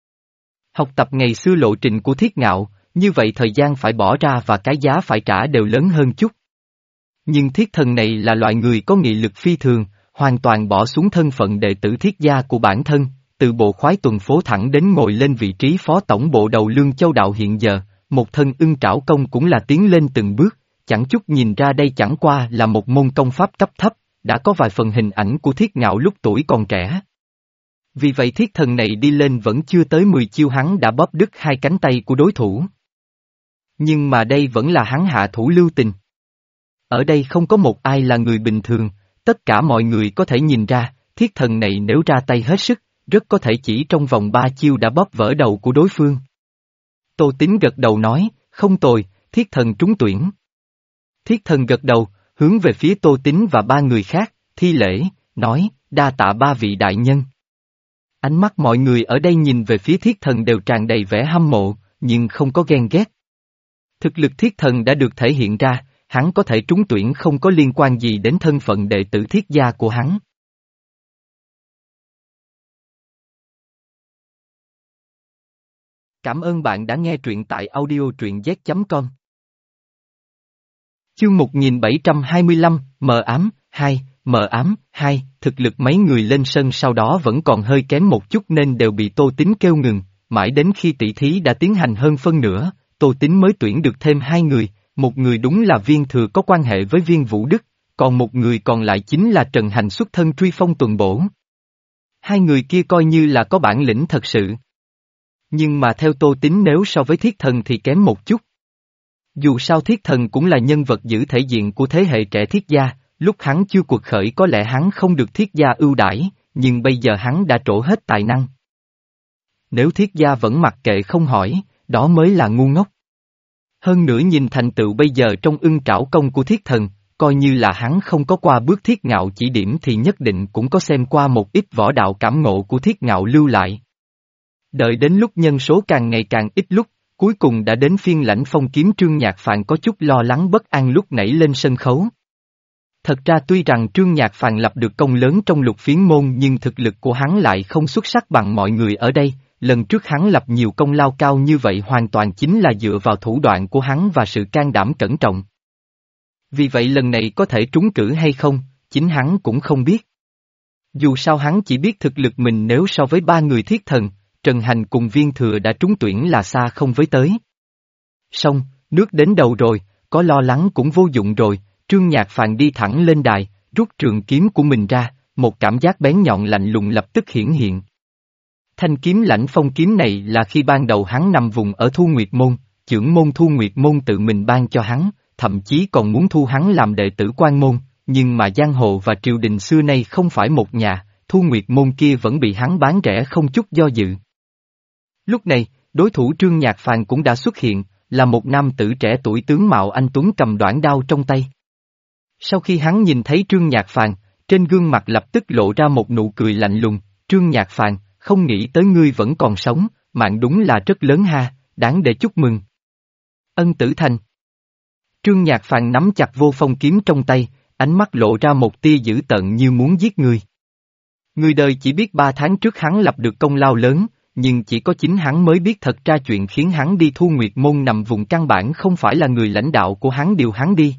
Speaker 1: Học tập ngày xưa lộ trình của Thiết Ngạo, như vậy thời gian phải bỏ ra và cái giá phải trả đều lớn hơn chút. Nhưng Thiết Thần này là loại người có nghị lực phi thường, hoàn toàn bỏ xuống thân phận đệ tử Thiết Gia của bản thân, từ bộ khoái tuần phố thẳng đến ngồi lên vị trí phó tổng bộ đầu Lương Châu Đạo hiện giờ, một thân Ưng Trảo Công cũng là tiến lên từng bước, chẳng chút nhìn ra đây chẳng qua là một môn công pháp cấp thấp, đã có vài phần hình ảnh của Thiết Ngạo lúc tuổi còn trẻ. Vì vậy thiết thần này đi lên vẫn chưa tới mười chiêu hắn đã bóp đứt hai cánh tay của đối thủ. Nhưng mà đây vẫn là hắn hạ thủ lưu tình. Ở đây không có một ai là người bình thường, tất cả mọi người có thể nhìn ra, thiết thần này nếu ra tay hết sức, rất có thể chỉ trong vòng ba chiêu đã bóp vỡ đầu của đối phương. Tô Tín gật đầu nói, không tồi, thiết thần trúng tuyển. Thiết thần gật đầu, hướng về phía Tô Tín và ba người khác, thi lễ, nói, đa tạ ba vị đại nhân. Ánh mắt mọi người ở đây nhìn về phía thiết thần đều tràn đầy vẻ hâm mộ, nhưng không có ghen ghét. Thực lực thiết thần đã được thể hiện ra, hắn có thể trúng tuyển không có liên quan gì đến thân phận đệ tử thiết gia của hắn. Cảm ơn bạn đã nghe truyện tại audio truyện z chấm com. Chương một nghìn bảy trăm hai mươi lăm, Mờ ám, hai, Mờ ám, hai, thực lực mấy người lên sân sau đó vẫn còn hơi kém một chút nên đều bị Tô Tín kêu ngừng, mãi đến khi tỷ thí đã tiến hành hơn phân nửa, Tô Tín mới tuyển được thêm hai người, một người đúng là Viên Thừa có quan hệ với Viên Vũ Đức, còn một người còn lại chính là Trần Hành xuất thân truy phong tuần bổ. Hai người kia coi như là có bản lĩnh thật sự. Nhưng mà theo Tô Tín nếu so với thiết thần thì kém một chút. Dù sao thiết thần cũng là nhân vật giữ thể diện của thế hệ trẻ thiết gia, lúc hắn chưa cuộc khởi có lẽ hắn không được thiết gia ưu đãi, nhưng bây giờ hắn đã trổ hết tài năng. Nếu thiết gia vẫn mặc kệ không hỏi, đó mới là ngu ngốc. Hơn nữa nhìn thành tựu bây giờ trong ưng trảo công của thiết thần, coi như là hắn không có qua bước thiết ngạo chỉ điểm thì nhất định cũng có xem qua một ít võ đạo cảm ngộ của thiết ngạo lưu lại. Đợi đến lúc nhân số càng ngày càng ít lúc, cuối cùng đã đến phiên Lãnh Phong kiếm Trương Nhạc Phàn có chút lo lắng bất an lúc nảy lên sân khấu. Thật ra tuy rằng Trương Nhạc Phàn lập được công lớn trong Lục Phiến môn nhưng thực lực của hắn lại không xuất sắc bằng mọi người ở đây, lần trước hắn lập nhiều công lao cao như vậy hoàn toàn chính là dựa vào thủ đoạn của hắn và sự can đảm cẩn trọng. Vì vậy lần này có thể trúng cử hay không, chính hắn cũng không biết. Dù sao hắn chỉ biết thực lực mình nếu so với ba người thiết thần, Trần Hành cùng Viên Thừa đã trúng tuyển là xa không với tới. Xong, nước đến đầu rồi, có lo lắng cũng vô dụng rồi, Trương Nhạc Phàn đi thẳng lên đài, rút trường kiếm của mình ra, một cảm giác bén nhọn lạnh lùng lập tức hiển hiện. Thanh kiếm Lãnh Phong kiếm này là khi ban đầu hắn nằm vùng ở Thu Nguyệt Môn, chưởng môn Thu Nguyệt Môn tự mình ban cho hắn, thậm chí còn muốn thu hắn làm đệ tử quan môn, nhưng mà giang hồ và triều đình xưa nay không phải một nhà, Thu Nguyệt Môn kia vẫn bị hắn bán rẻ không chút do dự. Lúc này, đối thủ Trương Nhạc Phàn cũng đã xuất hiện, là một nam tử trẻ tuổi tướng mạo anh tuấn cầm đoản đao trong tay. Sau khi hắn nhìn thấy Trương Nhạc Phàn, trên gương mặt lập tức lộ ra một nụ cười lạnh lùng, Trương Nhạc Phàn, không nghĩ tới ngươi vẫn còn sống, mạng đúng là rất lớn ha, đáng để chúc mừng. Ân Tử Thành. Trương Nhạc Phàn nắm chặt vô phong kiếm trong tay, ánh mắt lộ ra một tia dữ tợn như muốn giết người. Người đời chỉ biết ba tháng trước hắn lập được công lao lớn, nhưng chỉ có chính hắn mới biết thật ra chuyện khiến hắn đi Thu Nguyệt Môn nằm vùng căn bản không phải là người lãnh đạo của hắn điều hắn đi,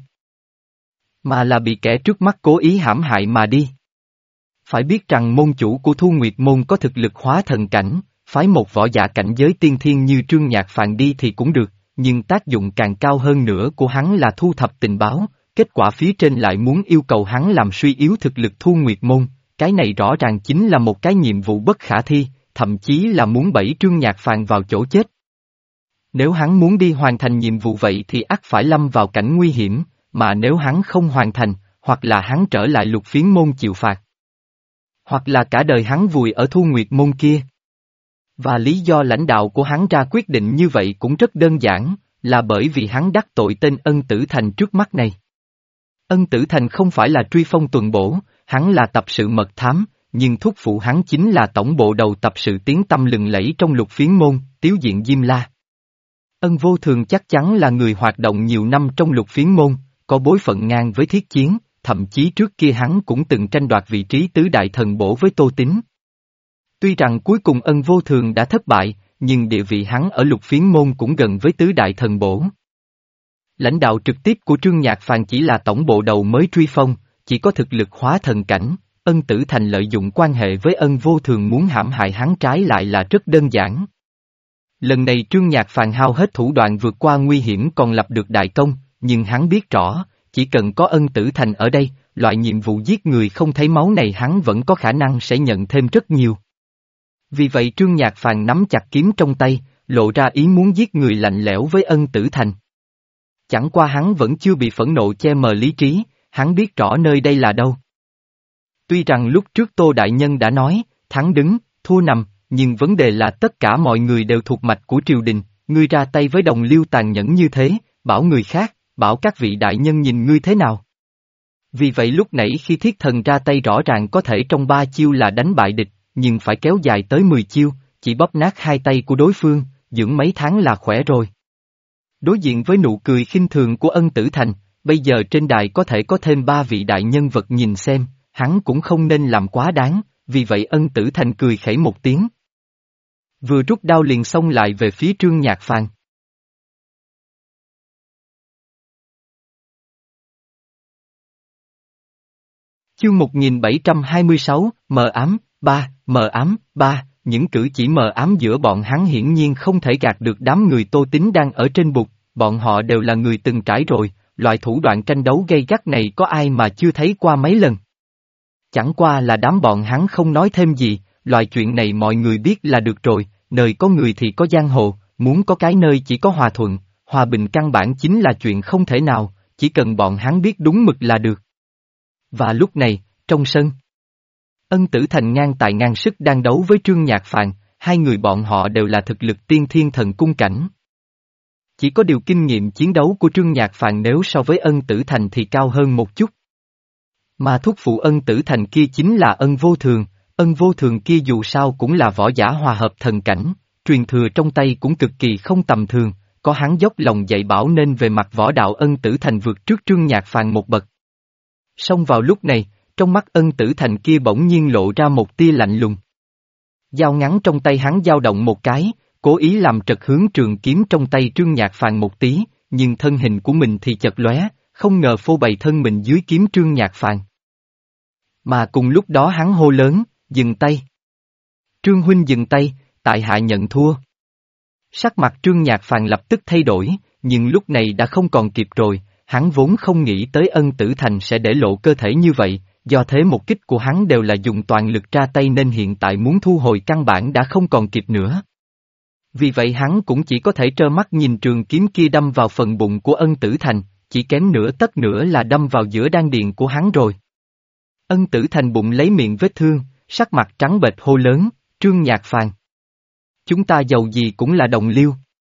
Speaker 1: mà là bị kẻ trước mắt cố ý hãm hại mà đi. Phải biết rằng môn chủ của Thu Nguyệt Môn có thực lực hóa thần cảnh, phái một võ giả cảnh giới tiên thiên như Trương Nhạc Phàn đi thì cũng được, nhưng tác dụng càng cao hơn nữa của hắn là thu thập tình báo, kết quả phía trên lại muốn yêu cầu hắn làm suy yếu thực lực Thu Nguyệt Môn, cái này rõ ràng chính là một cái nhiệm vụ bất khả thi, thậm chí là muốn bẫy Trương Nhạc Phàn vào chỗ chết. Nếu hắn muốn đi hoàn thành nhiệm vụ vậy thì ắt phải lâm vào cảnh nguy hiểm, mà nếu hắn không hoàn thành, hoặc là hắn trở lại Lục Phiến môn chịu phạt, hoặc là cả đời hắn vùi ở Thu Nguyệt Môn kia. Và lý do lãnh đạo của hắn ra quyết định như vậy cũng rất đơn giản, là bởi vì hắn đắc tội tên Ân Tử Thành trước mắt này. Ân Tử Thành không phải là truy phong tuần bổ, hắn là tập sự mật thám, nhưng thúc phụ hắn chính là tổng bộ đầu tập sự tiếng tăm lừng lẫy trong Lục Phiến môn, Tiếu Diện Diêm La. Ân Vô Thường chắc chắn là người hoạt động nhiều năm trong Lục Phiến môn, có bối phận ngang với Thiết Chiến, thậm chí trước kia hắn cũng từng tranh đoạt vị trí tứ đại thần bổ với Tô Tín. Tuy rằng cuối cùng Ân Vô Thường đã thất bại, nhưng địa vị hắn ở Lục Phiến môn cũng gần với tứ đại thần bổ. Lãnh đạo trực tiếp của Trương Nhạc Phàn chỉ là tổng bộ đầu mới truy phong, chỉ có thực lực hóa thần cảnh, Ân Tử Thành lợi dụng quan hệ với Ân Vô Thường muốn hãm hại hắn trái lại là rất đơn giản. Lần này Trương Nhạc Phàn hao hết thủ đoạn vượt qua nguy hiểm còn lập được đại công, nhưng hắn biết rõ, chỉ cần có Ân Tử Thành ở đây, loại nhiệm vụ giết người không thấy máu này hắn vẫn có khả năng sẽ nhận thêm rất nhiều. Vì vậy Trương Nhạc Phàn nắm chặt kiếm trong tay, lộ ra ý muốn giết người lạnh lẽo với Ân Tử Thành. Chẳng qua hắn vẫn chưa bị phẫn nộ che mờ lý trí, hắn biết rõ nơi đây là đâu. Tuy rằng lúc trước Tô Đại Nhân đã nói, thắng đứng, thua nằm, nhưng vấn đề là tất cả mọi người đều thuộc mạch của triều đình, ngươi ra tay với đồng liêu tàn nhẫn như thế, bảo người khác, bảo các vị đại nhân nhìn ngươi thế nào. Vì vậy lúc nãy khi thiết thần ra tay rõ ràng có thể trong ba chiêu là đánh bại địch, nhưng phải kéo dài tới mười chiêu, chỉ bóp nát hai tay của đối phương, dưỡng mấy tháng là khỏe rồi. Đối diện với nụ cười khinh thường của Ân Tử Thành, bây giờ trên đài có thể có thêm ba vị đại nhân vật nhìn xem, hắn cũng không nên làm quá đáng, vì vậy Ân Tử Thành cười khẩy một tiếng. Vừa rút đao liền xông lại về phía Trương Nhạc Phàn. Chương một nghìn bảy trăm hai mươi sáu, mờ ám, ba, mờ ám, ba, những cử chỉ mờ ám giữa bọn hắn hiển nhiên không thể gạt được đám người Tô Tín đang ở trên bục, bọn họ đều là người từng trải rồi, loại thủ đoạn tranh đấu gay gắt này có ai mà chưa thấy qua mấy lần. Chẳng qua là đám bọn hắn không nói thêm gì, loại chuyện này mọi người biết là được rồi, nơi có người thì có giang hồ, muốn có cái nơi chỉ có hòa thuận, hòa bình căn bản chính là chuyện không thể nào, chỉ cần bọn hắn biết đúng mực là được. Và lúc này, trong sân, Ân Tử Thành ngang tài ngang sức đang đấu với Trương Nhạc Phàn, hai người bọn họ đều là thực lực tiên thiên thần cung cảnh. Chỉ có điều kinh nghiệm chiến đấu của Trương Nhạc Phàn nếu so với Ân Tử Thành thì cao hơn một chút. Mà thúc phụ Ân Tử Thành kia chính là Ân Vô Thường, Ân Vô Thường kia dù sao cũng là võ giả hòa hợp thần cảnh, truyền thừa trong tay cũng cực kỳ không tầm thường, có hắn dốc lòng dạy bảo nên về mặt võ đạo Ân Tử Thành vượt trước Trương Nhạc Phàn một bậc. Song vào lúc này, trong mắt Ân Tử Thành kia bỗng nhiên lộ ra một tia lạnh lùng. Dao ngắn trong tay hắn dao động một cái, cố ý làm trật hướng trường kiếm trong tay Trương Nhạc Phàn một tí, nhưng thân hình của mình thì chật lóe, không ngờ phô bày thân mình dưới kiếm Trương Nhạc Phàn. Mà cùng lúc đó hắn hô lớn, dừng tay. Trương huynh dừng tay, tại hạ nhận thua. Sắc mặt Trương Nhạc Phàn lập tức thay đổi, nhưng lúc này đã không còn kịp rồi, hắn vốn không nghĩ tới Ân Tử Thành sẽ để lộ cơ thể như vậy, do thế một kích của hắn đều là dùng toàn lực ra tay nên hiện tại muốn thu hồi căn bản đã không còn kịp nữa. Vì vậy hắn cũng chỉ có thể trơ mắt nhìn trường kiếm kia đâm vào phần bụng của Ân Tử Thành, chỉ kém nửa tấc nữa là đâm vào giữa đan điền của hắn rồi. Ân Tử Thành bụng lấy miệng vết thương, sắc mặt trắng bệch hô lớn, Trương Nhạc Phàn. Chúng ta giàu gì cũng là đồng liêu.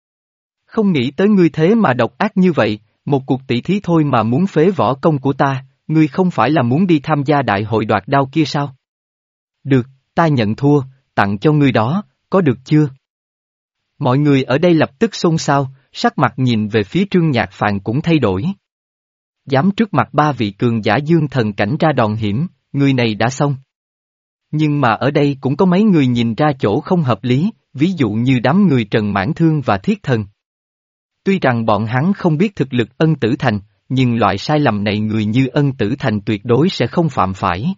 Speaker 1: Không nghĩ tới ngươi thế mà độc ác như vậy, một cuộc tỷ thí thôi mà muốn phế võ công của ta, ngươi không phải là muốn đi tham gia đại hội đoạt đao kia sao? Được, ta nhận thua, tặng cho ngươi đó, có được chưa? Mọi người ở đây lập tức xôn xao, sắc mặt nhìn về phía Trương Nhạc Phàn cũng thay đổi. Dám trước mặt ba vị cường giả dương thần cảnh ra đòn hiểm, người này đã xong. Nhưng mà ở đây cũng có mấy người nhìn ra chỗ không hợp lý, ví dụ như đám người Trần Mãn Thương và Thiết Thần. Tuy rằng bọn hắn không biết thực lực Ân Tử Thành, nhưng loại sai lầm này người như Ân Tử Thành tuyệt đối sẽ không phạm phải.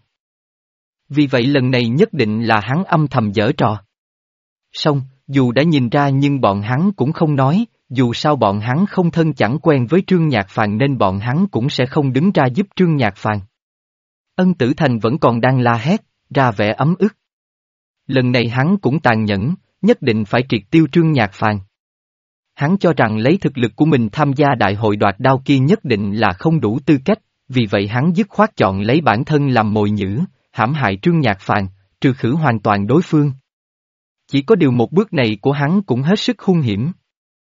Speaker 1: Vì vậy lần này nhất định là hắn âm thầm giở trò. Song, dù đã nhìn ra nhưng bọn hắn cũng không nói, dù sao bọn hắn không thân chẳng quen với Trương Nhạc Phàn nên bọn hắn cũng sẽ không đứng ra giúp Trương Nhạc Phàn. Ân Tử Thành vẫn còn đang la hét, ra vẻ ấm ức. Lần này hắn cũng tàn nhẫn, nhất định phải triệt tiêu Trương Nhạc Phàn. Hắn cho rằng lấy thực lực của mình tham gia đại hội đoạt đao kia nhất định là không đủ tư cách, vì vậy hắn dứt khoát chọn lấy bản thân làm mồi nhử, hãm hại Trương Nhạc Phàn, trừ khử hoàn toàn đối phương. Chỉ có điều một bước này của hắn cũng hết sức hung hiểm.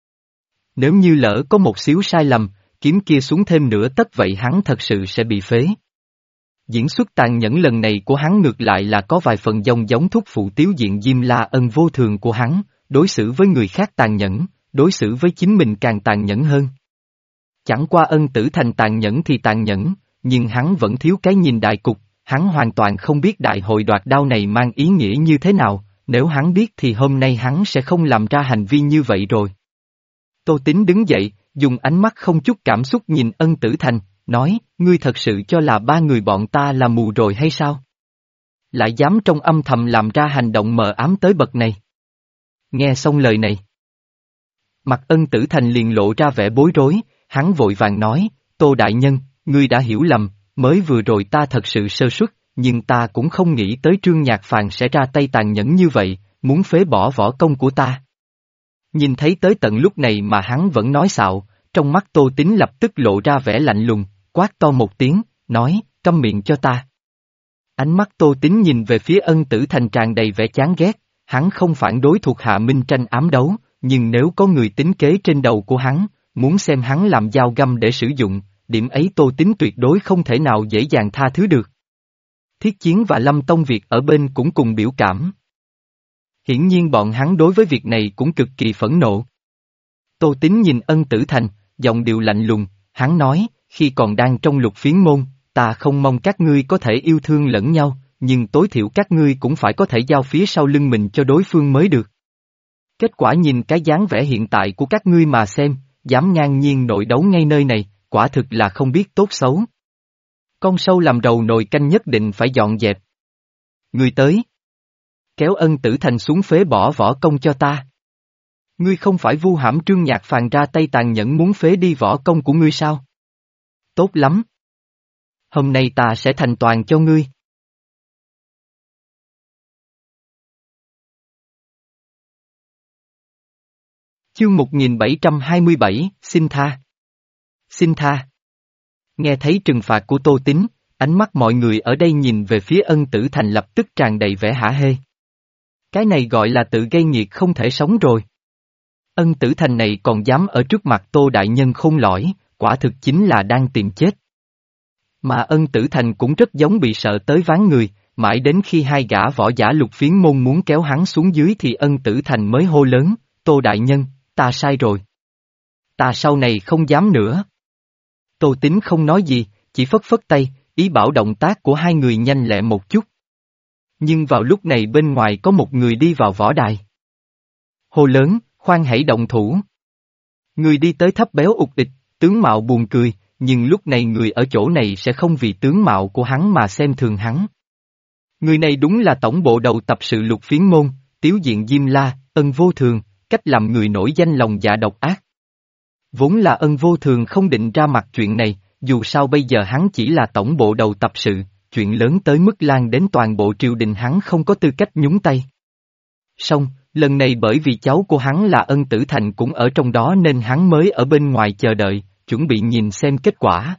Speaker 1: Nếu như lỡ có một xíu sai lầm, kiếm kia xuống thêm nửa tấc vậy hắn thật sự sẽ bị phế. Diễn xuất tàn nhẫn lần này của hắn ngược lại là có vài phần giống giống thúc phụ Tiếu Diện Diêm La Ân Vô Thường của hắn, đối xử với người khác tàn nhẫn, đối xử với chính mình càng tàn nhẫn hơn. Chẳng qua Ân Tử Thành tàn nhẫn thì tàn nhẫn, nhưng hắn vẫn thiếu cái nhìn đại cục, hắn hoàn toàn không biết đại hội đoạt đao này mang ý nghĩa như thế nào, nếu hắn biết thì hôm nay hắn sẽ không làm ra hành vi như vậy rồi. Tô Tín đứng dậy, dùng ánh mắt không chút cảm xúc nhìn Ân Tử Thành, nói, ngươi thật sự cho là ba người bọn ta là mù rồi hay sao? Lại dám trong âm thầm làm ra hành động mờ ám tới bậc này. Nghe xong lời này, mặt Ân Tử Thành liền lộ ra vẻ bối rối, hắn vội vàng nói, Tô Đại Nhân, ngươi đã hiểu lầm, mới vừa rồi ta thật sự sơ suất, nhưng ta cũng không nghĩ tới Trương Nhạc Phàn sẽ ra tay tàn nhẫn như vậy, muốn phế bỏ võ công của ta. Nhìn thấy tới tận lúc này mà hắn vẫn nói xạo, trong mắt Tô Tín lập tức lộ ra vẻ lạnh lùng, quát to một tiếng, nói, câm miệng cho ta. Ánh mắt Tô Tín nhìn về phía Ân Tử Thành tràn đầy vẻ chán ghét, hắn không phản đối thuộc hạ Minh tranh ám đấu, nhưng nếu có người tính kế trên đầu của hắn, muốn xem hắn làm dao găm để sử dụng, điểm ấy Tô Tín tuyệt đối không thể nào dễ dàng tha thứ được. Thiết Chiến và Lâm Tông Việt ở bên cũng cùng biểu cảm. Hiển nhiên bọn hắn đối với việc này cũng cực kỳ phẫn nộ. Tô Tín nhìn Ân Tử Thành, giọng điệu lạnh lùng, hắn nói, khi còn đang trong Lục Phiến môn, ta không mong các ngươi có thể yêu thương lẫn nhau, nhưng tối thiểu các ngươi cũng phải có thể giao phía sau lưng mình cho đối phương mới được. Kết quả nhìn cái dáng vẻ hiện tại của các ngươi mà xem, dám ngang nhiên nội đấu ngay nơi này, quả thực là không biết tốt xấu. Con sâu làm rầu nồi canh nhất định phải dọn dẹp. Ngươi tới. Kéo Ân Tử Thành xuống phế bỏ võ công cho ta. Ngươi không phải vu hãm Trương Nhạc Phàn ra tay tàn nhẫn muốn phế đi võ công của ngươi sao? Tốt lắm. Hôm nay ta sẽ thành toàn cho ngươi. Chương một nghìn bảy trăm hai mươi bảy, xin tha. Xin tha. Nghe thấy trừng phạt của Tô Tín, ánh mắt mọi người ở đây nhìn về phía Ân Tử Thành lập tức tràn đầy vẻ hả hê. Cái này gọi là tự gây nghiệt không thể sống rồi. Ân Tử Thành này còn dám ở trước mặt Tô Đại Nhân khôn lõi, quả thực chính là đang tìm chết. Mà Ân Tử Thành cũng rất giống bị sợ tới ván người, mãi đến khi hai gã võ giả Lục Phiến môn muốn kéo hắn xuống dưới thì Ân Tử Thành mới hô lớn, Tô Đại Nhân, ta sai rồi. Ta sau này không dám nữa. Tô Tín không nói gì, chỉ phất phất tay, ý bảo động tác của hai người nhanh lẹ một chút. Nhưng vào lúc này bên ngoài có một người đi vào võ đài. Hô lớn, khoan hãy động thủ. Người đi tới thấp béo ụt ịch, tướng mạo buồn cười, nhưng lúc này người ở chỗ này sẽ không vì tướng mạo của hắn mà xem thường hắn. Người này đúng là tổng bộ đầu tập sự Lục Phiến môn, Tiếu Diện Diêm La, Ân Vô Thường, cách làm người nổi danh lòng dạ độc ác. Vốn là Ân Vô Thường không định ra mặt chuyện này, dù sao bây giờ hắn chỉ là tổng bộ đầu tập sự, chuyện lớn tới mức lan đến toàn bộ triều đình hắn không có tư cách nhúng tay. Song, lần này bởi vì cháu của hắn là Ân Tử Thành cũng ở trong đó nên hắn mới ở bên ngoài chờ đợi, chuẩn bị nhìn xem kết quả.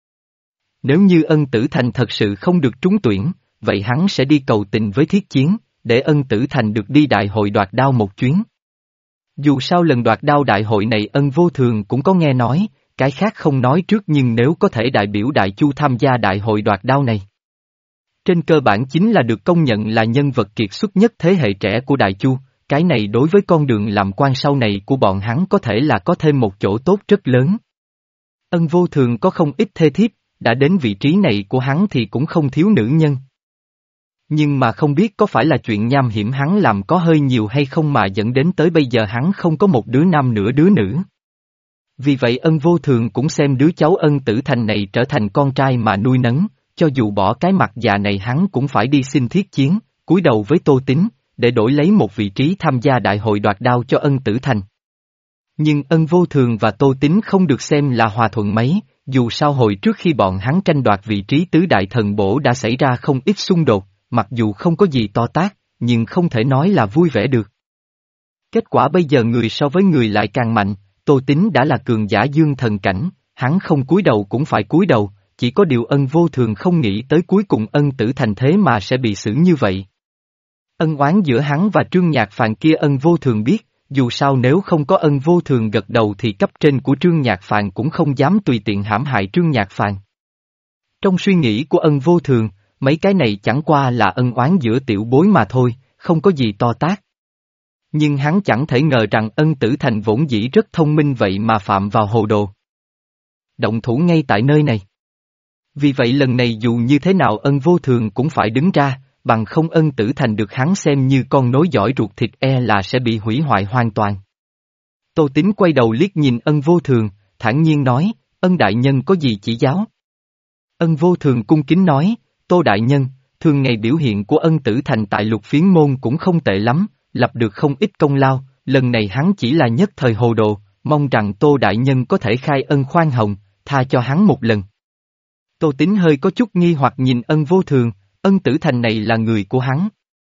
Speaker 1: Nếu như Ân Tử Thành thật sự không được trúng tuyển, vậy hắn sẽ đi cầu tình với Thiết Chiến, để Ân Tử Thành được đi đại hội đoạt đao một chuyến. Dù sao lần đoạt đao đại hội này Ân Vô Thường cũng có nghe nói, cái khác không nói trước nhưng nếu có thể đại biểu Đại Chu tham gia đại hội đoạt đao này. Trên cơ bản chính là được công nhận là nhân vật kiệt xuất nhất thế hệ trẻ của Đại Chu, cái này đối với con đường làm quan sau này của bọn hắn có thể là có thêm một chỗ tốt rất lớn. Ân Vô Thường có không ít thê thiếp, đã đến vị trí này của hắn thì cũng không thiếu nữ nhân. Nhưng mà không biết có phải là chuyện nham hiểm hắn làm có hơi nhiều hay không mà dẫn đến tới bây giờ hắn không có một đứa nam nửa đứa nữ. Vì vậy Ân Vô Thường cũng xem đứa cháu Ân Tử Thành này trở thành con trai mà nuôi nấng, cho dù bỏ cái mặt già này hắn cũng phải đi xin Thiết Chiến, cúi đầu với Tô Tín, để đổi lấy một vị trí tham gia đại hội đoạt đao cho Ân Tử Thành. Nhưng Ân Vô Thường và Tô Tín không được xem là hòa thuận mấy, dù sao hồi trước khi bọn hắn tranh đoạt vị trí tứ đại thần bổ đã xảy ra không ít xung đột, mặc dù không có gì to tát, nhưng không thể nói là vui vẻ được. Kết quả bây giờ người so với người lại càng mạnh, Tô Tín đã là cường giả dương thần cảnh, hắn không cúi đầu cũng phải cúi đầu, chỉ có điều Ân Vô Thường không nghĩ tới cuối cùng Ân Tử Thành thế mà sẽ bị xử như vậy. Ân oán giữa hắn và Trương Nhạc Phàn kia Ân Vô Thường biết, dù sao nếu không có Ân Vô Thường gật đầu thì cấp trên của Trương Nhạc Phàn cũng không dám tùy tiện hãm hại Trương Nhạc Phàn. Trong suy nghĩ của Ân Vô Thường, mấy cái này chẳng qua là ân oán giữa tiểu bối mà thôi, không có gì to tát. Nhưng hắn chẳng thể ngờ rằng Ân Tử Thành vốn dĩ rất thông minh vậy mà phạm vào hồ đồ. Động thủ ngay tại nơi này. Vì vậy lần này dù như thế nào Ân Vô Thường cũng phải đứng ra, bằng không Ân Tử Thành được hắn xem như con nối dõi ruột thịt e là sẽ bị hủy hoại hoàn toàn. Tô Tín quay đầu liếc nhìn Ân Vô Thường, thản nhiên nói, Ân Đại Nhân có gì chỉ giáo? Ân Vô Thường cung kính nói, Tô Đại Nhân, thường ngày biểu hiện của Ân Tử Thành tại Lục Phiến môn cũng không tệ lắm, lập được không ít công lao, lần này hắn chỉ là nhất thời hồ đồ, mong rằng Tô Đại Nhân có thể khai ân khoan hồng, tha cho hắn một lần. Tô Tín hơi có chút nghi hoặc nhìn Ân Vô Thường, Ân Tử Thành này là người của hắn.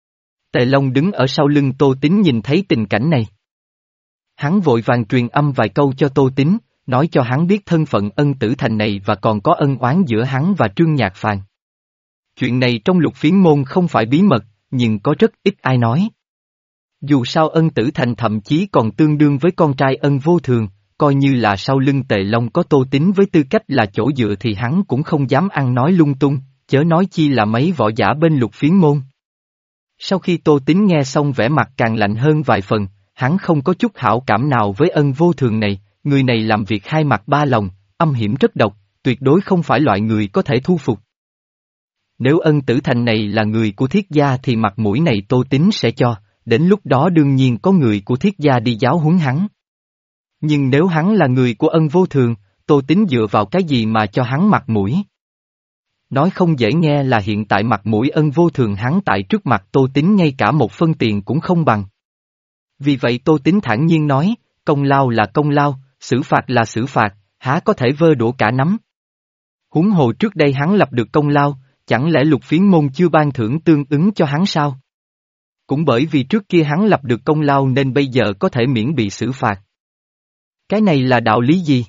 Speaker 1: Tề Long đứng ở sau lưng Tô Tín nhìn thấy tình cảnh này. Hắn vội vàng truyền âm vài câu cho Tô Tín, nói cho hắn biết thân phận Ân Tử Thành này và còn có ân oán giữa hắn và Trương Nhạc Phàn. Chuyện này trong Lục Phiến môn không phải bí mật, nhưng có rất ít ai nói. Dù sao Ân Tử Thành thậm chí còn tương đương với con trai Ân Vô Thường, coi như là sau lưng Tề Long có Tô Tín với tư cách là chỗ dựa thì hắn cũng không dám ăn nói lung tung, chớ nói chi là mấy võ giả bên Lục Phiến môn. Sau khi Tô Tín nghe xong vẻ mặt càng lạnh hơn vài phần, hắn không có chút hảo cảm nào với Ân Vô Thường này, người này làm việc hai mặt ba lòng, âm hiểm rất độc, tuyệt đối không phải loại người có thể thu phục. Nếu Ân Tử Thành này là người của Thiết gia thì mặt mũi này Tô Tín sẽ cho, đến lúc đó đương nhiên có người của Thiết gia đi giáo huấn hắn. Nhưng nếu hắn là người của Ân Vô Thường, Tô Tín dựa vào cái gì mà cho hắn mặt mũi? Nói không dễ nghe là hiện tại mặt mũi Ân Vô Thường hắn tại trước mặt Tô Tín ngay cả một phân tiền cũng không bằng. Vì vậy Tô Tín thản nhiên nói, công lao là công lao, xử phạt là xử phạt, há có thể vơ đũa cả nắm. Huống hồ trước đây hắn lập được công lao, chẳng lẽ Lục Phiến môn chưa ban thưởng tương ứng cho hắn sao? Cũng bởi vì trước kia hắn lập được công lao nên bây giờ có thể miễn bị xử phạt. Cái này là đạo lý gì?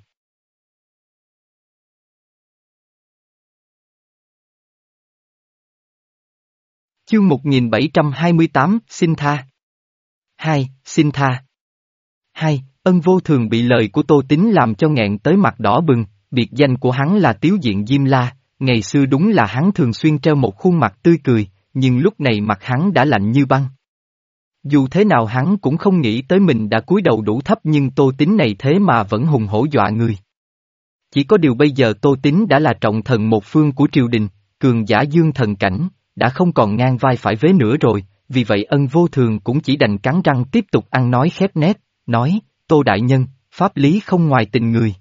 Speaker 1: Chương một nghìn bảy trăm hai mươi tám, xin tha. Hai, xin tha. Hai, Ân Vô Thường bị lời của Tô Tín làm cho nghẹn tới mặt đỏ bừng, biệt danh của hắn là Tiếu Diện Diêm La, ngày xưa đúng là hắn thường xuyên treo một khuôn mặt tươi cười, nhưng lúc này mặt hắn đã lạnh như băng. Dù thế nào hắn cũng không nghĩ tới mình đã cúi đầu đủ thấp nhưng Tô Tín này thế mà vẫn hùng hổ dọa người. Chỉ có điều bây giờ Tô Tín đã là trọng thần một phương của triều đình, cường giả dương thần cảnh, đã không còn ngang vai phải vế nữa rồi, vì vậy Ân Vô Thường cũng chỉ đành cắn răng tiếp tục ăn nói khép nép, nói, Tô Đại Nhân, pháp lý không ngoài tình người.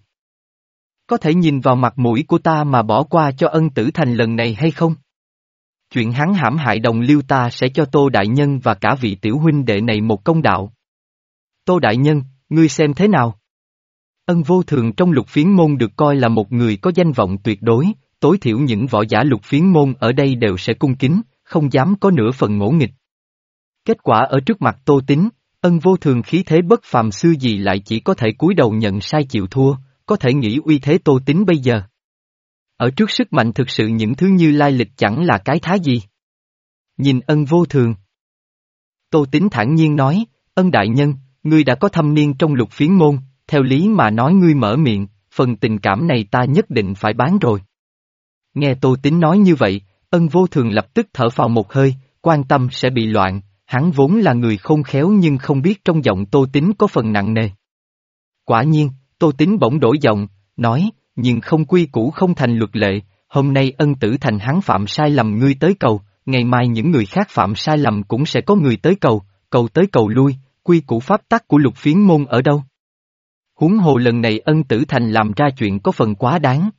Speaker 1: Có thể nhìn vào mặt mũi của ta mà bỏ qua cho Ân Tử Thành lần này hay không? Chuyện hắn hãm hại đồng liêu ta sẽ cho Tô Đại Nhân và cả vị tiểu huynh đệ này một công đạo. Tô Đại Nhân, ngươi xem thế nào? Ân Vô Thường trong Lục Phiến môn được coi là một người có danh vọng tuyệt đối, tối thiểu những võ giả Lục Phiến môn ở đây đều sẽ cung kính, không dám có nửa phần ngỗ nghịch. Kết quả ở trước mặt Tô Tín, Ân Vô Thường khí thế bất phàm xưa gì lại chỉ có thể cúi đầu nhận sai chịu thua, có thể nghĩ uy thế Tô Tín bây giờ. Ở trước sức mạnh thực sự những thứ như lai lịch chẳng là cái thá gì. Nhìn Ân Vô Thường. Tô Tín thản nhiên nói, Ân Đại Nhân, ngươi đã có thâm niên trong Lục Phiến môn, theo lý mà nói ngươi mở miệng, phần tình cảm này ta nhất định phải bán rồi. Nghe Tô Tín nói như vậy, Ân Vô Thường lập tức thở phào một hơi, quan tâm sẽ bị loạn, hắn vốn là người khôn khéo nhưng không biết trong giọng Tô Tín có phần nặng nề. Quả nhiên, Tô Tín bỗng đổi giọng, nói, nhưng không quy củ không thành luật lệ, hôm nay Ân Tử Thành hắn phạm sai lầm ngươi tới cầu, ngày mai những người khác phạm sai lầm cũng sẽ có người tới cầu, cầu tới cầu lui, quy củ pháp tắc của Lục Phiến môn ở đâu? Huống hồ lần này Ân Tử Thành làm ra chuyện có phần quá đáng.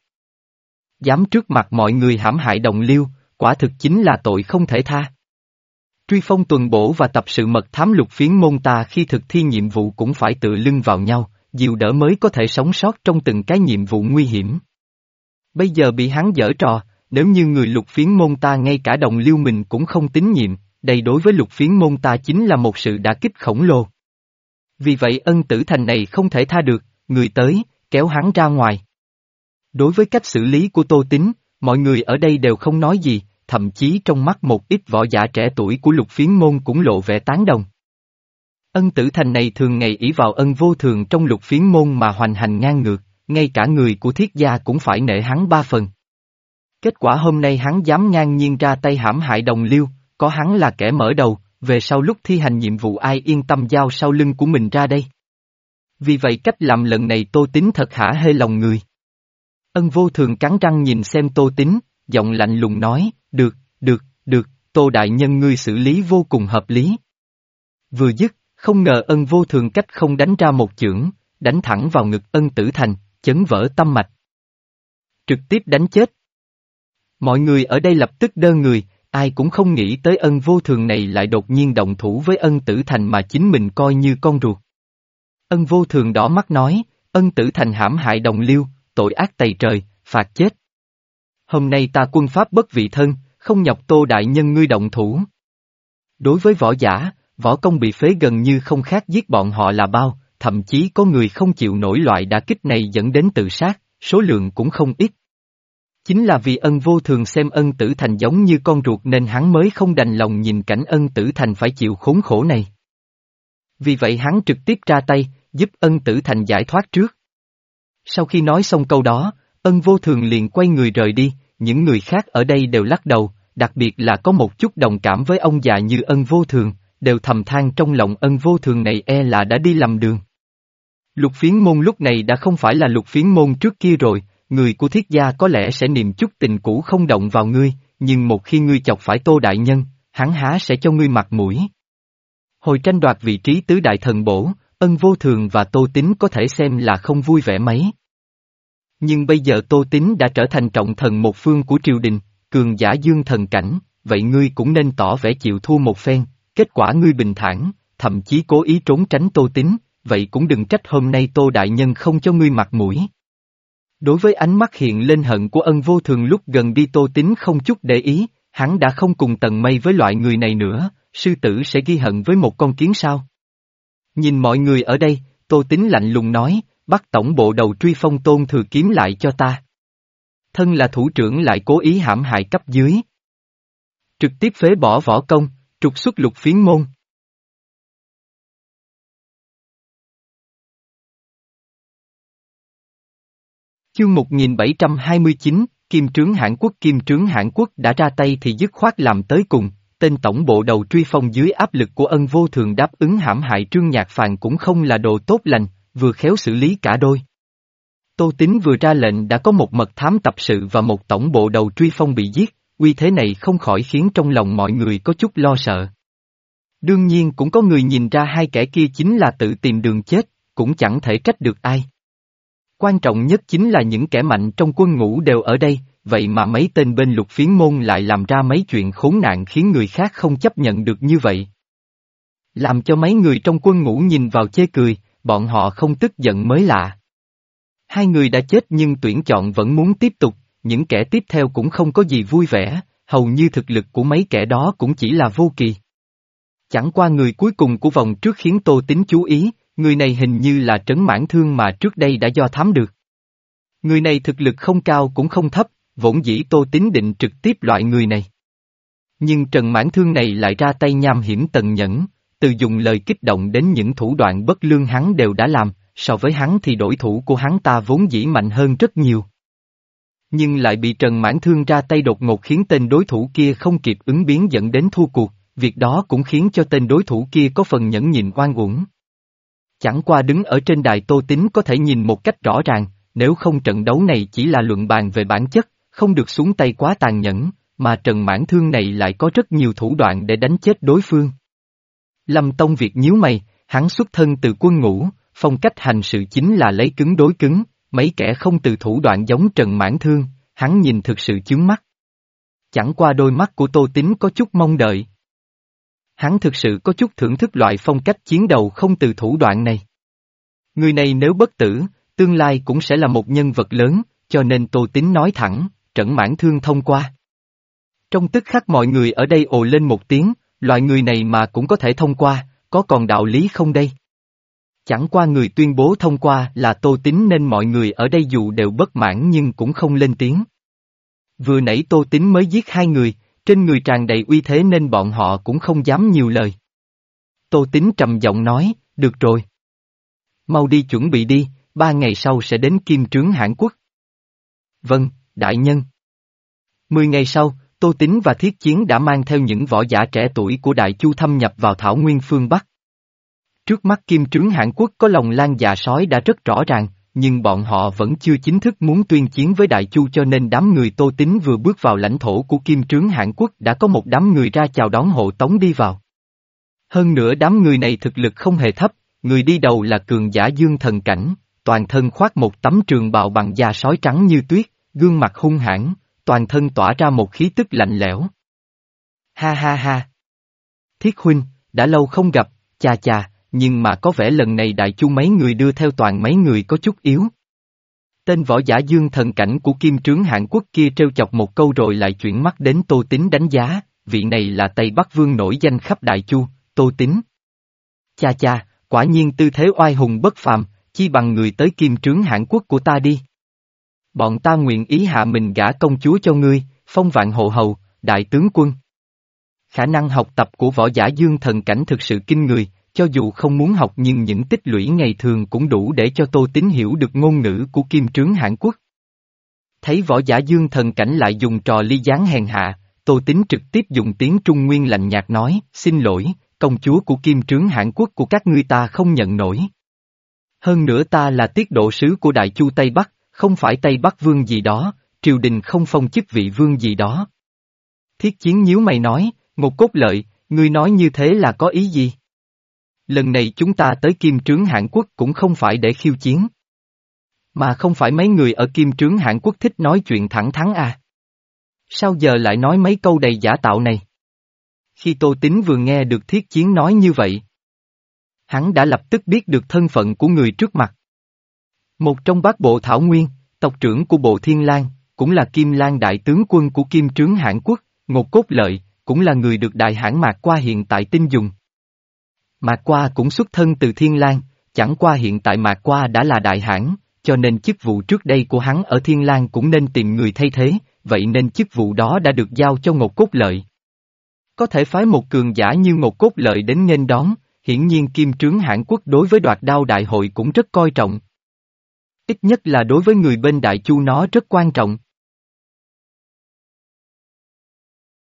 Speaker 1: Dám trước mặt mọi người hãm hại đồng liêu, quả thực chính là tội không thể tha. Truy phong tuần bổ và tập sự mật thám Lục Phiến môn ta khi thực thi nhiệm vụ cũng phải tự lưng vào nhau, dìu đỡ mới có thể sống sót trong từng cái nhiệm vụ nguy hiểm. Bây giờ bị hắn giở trò, nếu như người Lục Phiến môn ta ngay cả đồng liêu mình cũng không tín nhiệm, đây đối với Lục Phiến môn ta chính là một sự đả kích khổng lồ. Vì vậy Ân Tử Thành này không thể tha được, người tới, kéo hắn ra ngoài. Đối với cách xử lý của Tô Tín, mọi người ở đây đều không nói gì, thậm chí trong mắt một ít võ giả trẻ tuổi của Lục Phiến môn cũng lộ vẻ tán đồng. Ân Tử Thành này thường ngày ỷ vào Ân Vô Thường trong Lục Phiến môn mà hoành hành ngang ngược, ngay cả người của Thiết gia cũng phải nể hắn ba phần. Kết quả hôm nay hắn dám ngang nhiên ra tay hãm hại đồng liêu, có hắn là kẻ mở đầu, về sau lúc thi hành nhiệm vụ ai yên tâm giao sau lưng của mình ra đây. Vì vậy cách làm lần này Tô Tín thật hả hê lòng người. Ân Vô Thường cắn răng nhìn xem Tô Tín, giọng lạnh lùng nói, được, được, được, Tô Đại Nhân ngươi xử lý vô cùng hợp lý. Vừa dứt, không ngờ Ân Vô Thường cách không đánh ra một chưởng, đánh thẳng vào ngực Ân Tử Thành, chấn vỡ tâm mạch. Trực tiếp đánh chết. Mọi người ở đây lập tức đơ người, ai cũng không nghĩ tới Ân Vô Thường này lại đột nhiên động thủ với Ân Tử Thành mà chính mình coi như con ruột. Ân Vô Thường đỏ mắt nói, Ân Tử Thành hãm hại đồng liêu, tội ác tày trời, phạt chết. Hôm nay ta quân pháp bất vị thân, không nhọc Tô Đại Nhân ngươi động thủ. Đối với võ giả, võ công bị phế gần như không khác giết bọn họ là bao, thậm chí có người không chịu nổi loại đả kích này dẫn đến tự sát, số lượng cũng không ít. Chính là vì Ân Vô Thường xem Ân Tử Thành giống như con ruột nên hắn mới không đành lòng nhìn cảnh Ân Tử Thành phải chịu khốn khổ này. Vì vậy hắn trực tiếp ra tay, giúp Ân Tử Thành giải thoát trước. Sau khi nói xong câu đó, Ân Vô Thường liền quay người rời đi, những người khác ở đây đều lắc đầu, đặc biệt là có một chút đồng cảm với ông già như Ân Vô Thường, đều thầm than trong lòng Ân Vô Thường này e là đã đi lầm đường. Lục Phiến Môn lúc này đã không phải là Lục Phiến Môn trước kia rồi, người của Thiết gia có lẽ sẽ niệm chút tình cũ không động vào ngươi, nhưng một khi ngươi chọc phải Tô Đại Nhân, hắn há sẽ cho ngươi mặt mũi. Hồi tranh đoạt vị trí tứ đại thần bổ, Ân Vô Thường và Tô Tín có thể xem là không vui vẻ mấy. Nhưng bây giờ Tô Tín đã trở thành trọng thần một phương của triều đình, cường giả dương thần cảnh, vậy ngươi cũng nên tỏ vẻ chịu thua một phen, kết quả ngươi bình thản, thậm chí cố ý trốn tránh Tô Tín, vậy cũng đừng trách hôm nay Tô Đại Nhân không cho ngươi mặt mũi. Đối với ánh mắt hiện lên hận của Ân Vô Thường lúc gần đi Tô Tín không chút để ý, hắn đã không cùng tầng mây với loại người này nữa, sư tử sẽ ghi hận với một con kiến sao? Nhìn mọi người ở đây, Tô Tín lạnh lùng nói, bắt tổng bộ đầu truy phong Tôn Thừa Kiếm lại cho ta. Thân là thủ trưởng lại cố ý hãm hại cấp dưới. Trực tiếp phế bỏ võ công, trục xuất Lục Phiến Môn. Chương một nghìn bảy trăm hai mươi chín, Kim Trướng Hãn Quốc Kim Trướng Hãn Quốc đã ra tay thì dứt khoát làm tới cùng, tên tổng bộ đầu truy phong dưới áp lực của Ân Vô Thường đáp ứng hãm hại Trương Nhạc Phàn cũng không là đồ tốt lành, vừa khéo xử lý cả đôi. Tô Tín vừa ra lệnh đã có một mật thám tập sự và một tổng bộ đầu truy phong bị giết, uy thế này không khỏi khiến trong lòng mọi người có chút lo sợ. Đương nhiên cũng có người nhìn ra hai kẻ kia chính là tự tìm đường chết, cũng chẳng thể trách được ai. Quan trọng nhất chính là những kẻ mạnh trong quân ngũ đều ở đây, vậy mà mấy tên bên Lục Phiến Môn lại làm ra mấy chuyện khốn nạn khiến người khác không chấp nhận được như vậy. Làm cho mấy người trong quân ngũ nhìn vào chê cười, bọn họ không tức giận mới lạ. Hai người đã chết nhưng tuyển chọn vẫn muốn tiếp tục, những kẻ tiếp theo cũng không có gì vui vẻ, hầu như thực lực của mấy kẻ đó cũng chỉ là vô kỳ. Chẳng qua người cuối cùng của vòng trước khiến Tô Tín chú ý, người này hình như là Trấn Mãn Thương mà trước đây đã do thám được. Người này thực lực không cao cũng không thấp, vốn dĩ Tô Tín định trực tiếp loại người này. Nhưng Trần Mãn Thương này lại ra tay nham hiểm tần nhẫn, từ dùng lời kích động đến những thủ đoạn bất lương hắn đều đã làm, so với hắn thì đối thủ của hắn ta vốn dĩ mạnh hơn rất nhiều. Nhưng lại bị Trần Mãn Thương ra tay đột ngột khiến tên đối thủ kia không kịp ứng biến dẫn đến thua cuộc, việc đó cũng khiến cho tên đối thủ kia có phần nhẫn nhịn oan uổng. Chẳng qua đứng ở trên đài Tô Tín có thể nhìn một cách rõ ràng, nếu không trận đấu này chỉ là luận bàn về bản chất, không được xuống tay quá tàn nhẫn, mà Trần Mãn Thương này lại có rất nhiều thủ đoạn để đánh chết đối phương. Lâm Tông Việt nhíu mày, hắn xuất thân từ quân ngũ, phong cách hành sự chính là lấy cứng đối cứng, mấy kẻ không từ thủ đoạn giống Trần Mãn Thương, hắn nhìn thực sự chướng mắt. Chẳng qua đôi mắt của Tô Tín có chút mong đợi. Hắn thực sự có chút thưởng thức loại phong cách chiến đầu không từ thủ đoạn này. Người này nếu bất tử, tương lai cũng sẽ là một nhân vật lớn, cho nên Tô Tín nói thẳng, Trần Mãn Thương thông qua. Trong tức khắc mọi người ở đây ồ lên một tiếng, loại người này mà cũng có thể thông qua, có còn đạo lý không đây? Chẳng qua người tuyên bố thông qua là Tô Tín nên mọi người ở đây dù đều bất mãn nhưng cũng không lên tiếng. Vừa nãy Tô Tín mới giết hai người, trên người tràn đầy uy thế nên bọn họ cũng không dám nhiều lời. Tô Tín trầm giọng nói, được rồi. Mau đi chuẩn bị đi, ba ngày sau sẽ đến Kim Trướng Hãn Quốc. Vâng, đại nhân. Mười ngày sau, Tô Tín và Thiết Chiến đã mang theo những võ giả trẻ tuổi của Đại Chu thâm nhập vào Thảo Nguyên phương Bắc. Trước mắt Kim Trướng Hãn Quốc có lòng lan dạ sói đã rất rõ ràng, nhưng bọn họ vẫn chưa chính thức muốn tuyên chiến với Đại Chu cho nên đám người Tô Tín vừa bước vào lãnh thổ của Kim Trướng Hãn Quốc đã có một đám người ra chào đón hộ tống đi vào. Hơn nữa đám người này thực lực không hề thấp, người đi đầu là cường giả dương thần cảnh, toàn thân khoác một tấm trường bào bằng da sói trắng như tuyết, gương mặt hung hãn, toàn thân tỏa ra một khí tức lạnh lẽo. Ha ha ha! Thiết huynh, đã lâu không gặp, chà chà, nhưng mà có vẻ lần này Đại Chu mấy người đưa theo toàn mấy người có chút yếu. Tên võ giả dương thần cảnh của Kim Trướng Hãn Quốc kia trêu chọc một câu rồi lại chuyển mắt đến Tô Tín đánh giá, vị này là Tây Bắc Vương nổi danh khắp Đại Chu, Tô Tín. Cha cha, quả nhiên tư thế oai hùng bất phàm, chi bằng người tới kim trướng Hãn Quốc của ta đi. Bọn ta nguyện ý hạ mình gả công chúa cho ngươi, phong vạn hộ hầu, đại tướng quân. Khả năng học tập của võ giả dương thần cảnh thực sự kinh người, cho dù không muốn học nhưng những tích lũy ngày thường cũng đủ để cho Tô Tín hiểu được ngôn ngữ của kim trướng Hãn Quốc. Thấy võ giả dương thần cảnh lại dùng trò ly gián hèn hạ, Tô Tín trực tiếp dùng tiếng Trung Nguyên lạnh nhạt nói, xin lỗi, công chúa của kim trướng Hãn Quốc của các ngươi ta không nhận nổi. Hơn nữa ta là tiết độ sứ của Đại Chu Tây Bắc, không phải Tây Bắc Vương gì đó, triều đình không phong chức vị vương gì đó. Thiết Chiến nhíu mày nói, Ngột Cốt Lợi, ngươi nói như thế là có ý gì? Lần này chúng ta tới kim trướng Hãn Quốc cũng không phải để khiêu chiến. Mà không phải mấy người ở kim trướng Hãn Quốc thích nói chuyện thẳng thắn à? Sao giờ lại nói mấy câu đầy giả tạo này? Khi Tô Tín vừa nghe được Thiết Chiến nói như vậy, hắn đã lập tức biết được thân phận của người trước mặt. Một trong bát bộ Thảo Nguyên, tộc trưởng của bộ Thiên Lang, cũng là Kim Lang đại tướng quân của kim trướng Hãn Quốc, Ngột Cốt Lợi, cũng là người được Đại Hãn Mạc Qua hiện tại tin dùng. Mạc Qua cũng xuất thân từ Thiên Lang, chẳng qua hiện tại Mạc Qua đã là Đại Hãn, cho nên chức vụ trước đây của hắn ở Thiên Lang cũng nên tìm người thay thế, vậy nên chức vụ đó đã được giao cho Ngột Cốt Lợi. Có thể phái một cường giả như Ngột Cốt Lợi đến nghênh đón, hiển nhiên kim trướng Hãn Quốc đối với đoạt đao đại hội cũng rất coi trọng. Ít nhất là đối với người bên Đại Chu nó rất quan trọng.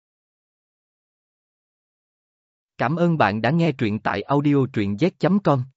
Speaker 1: Cảm ơn bạn đã nghe truyện tại audio truyện z chấm com.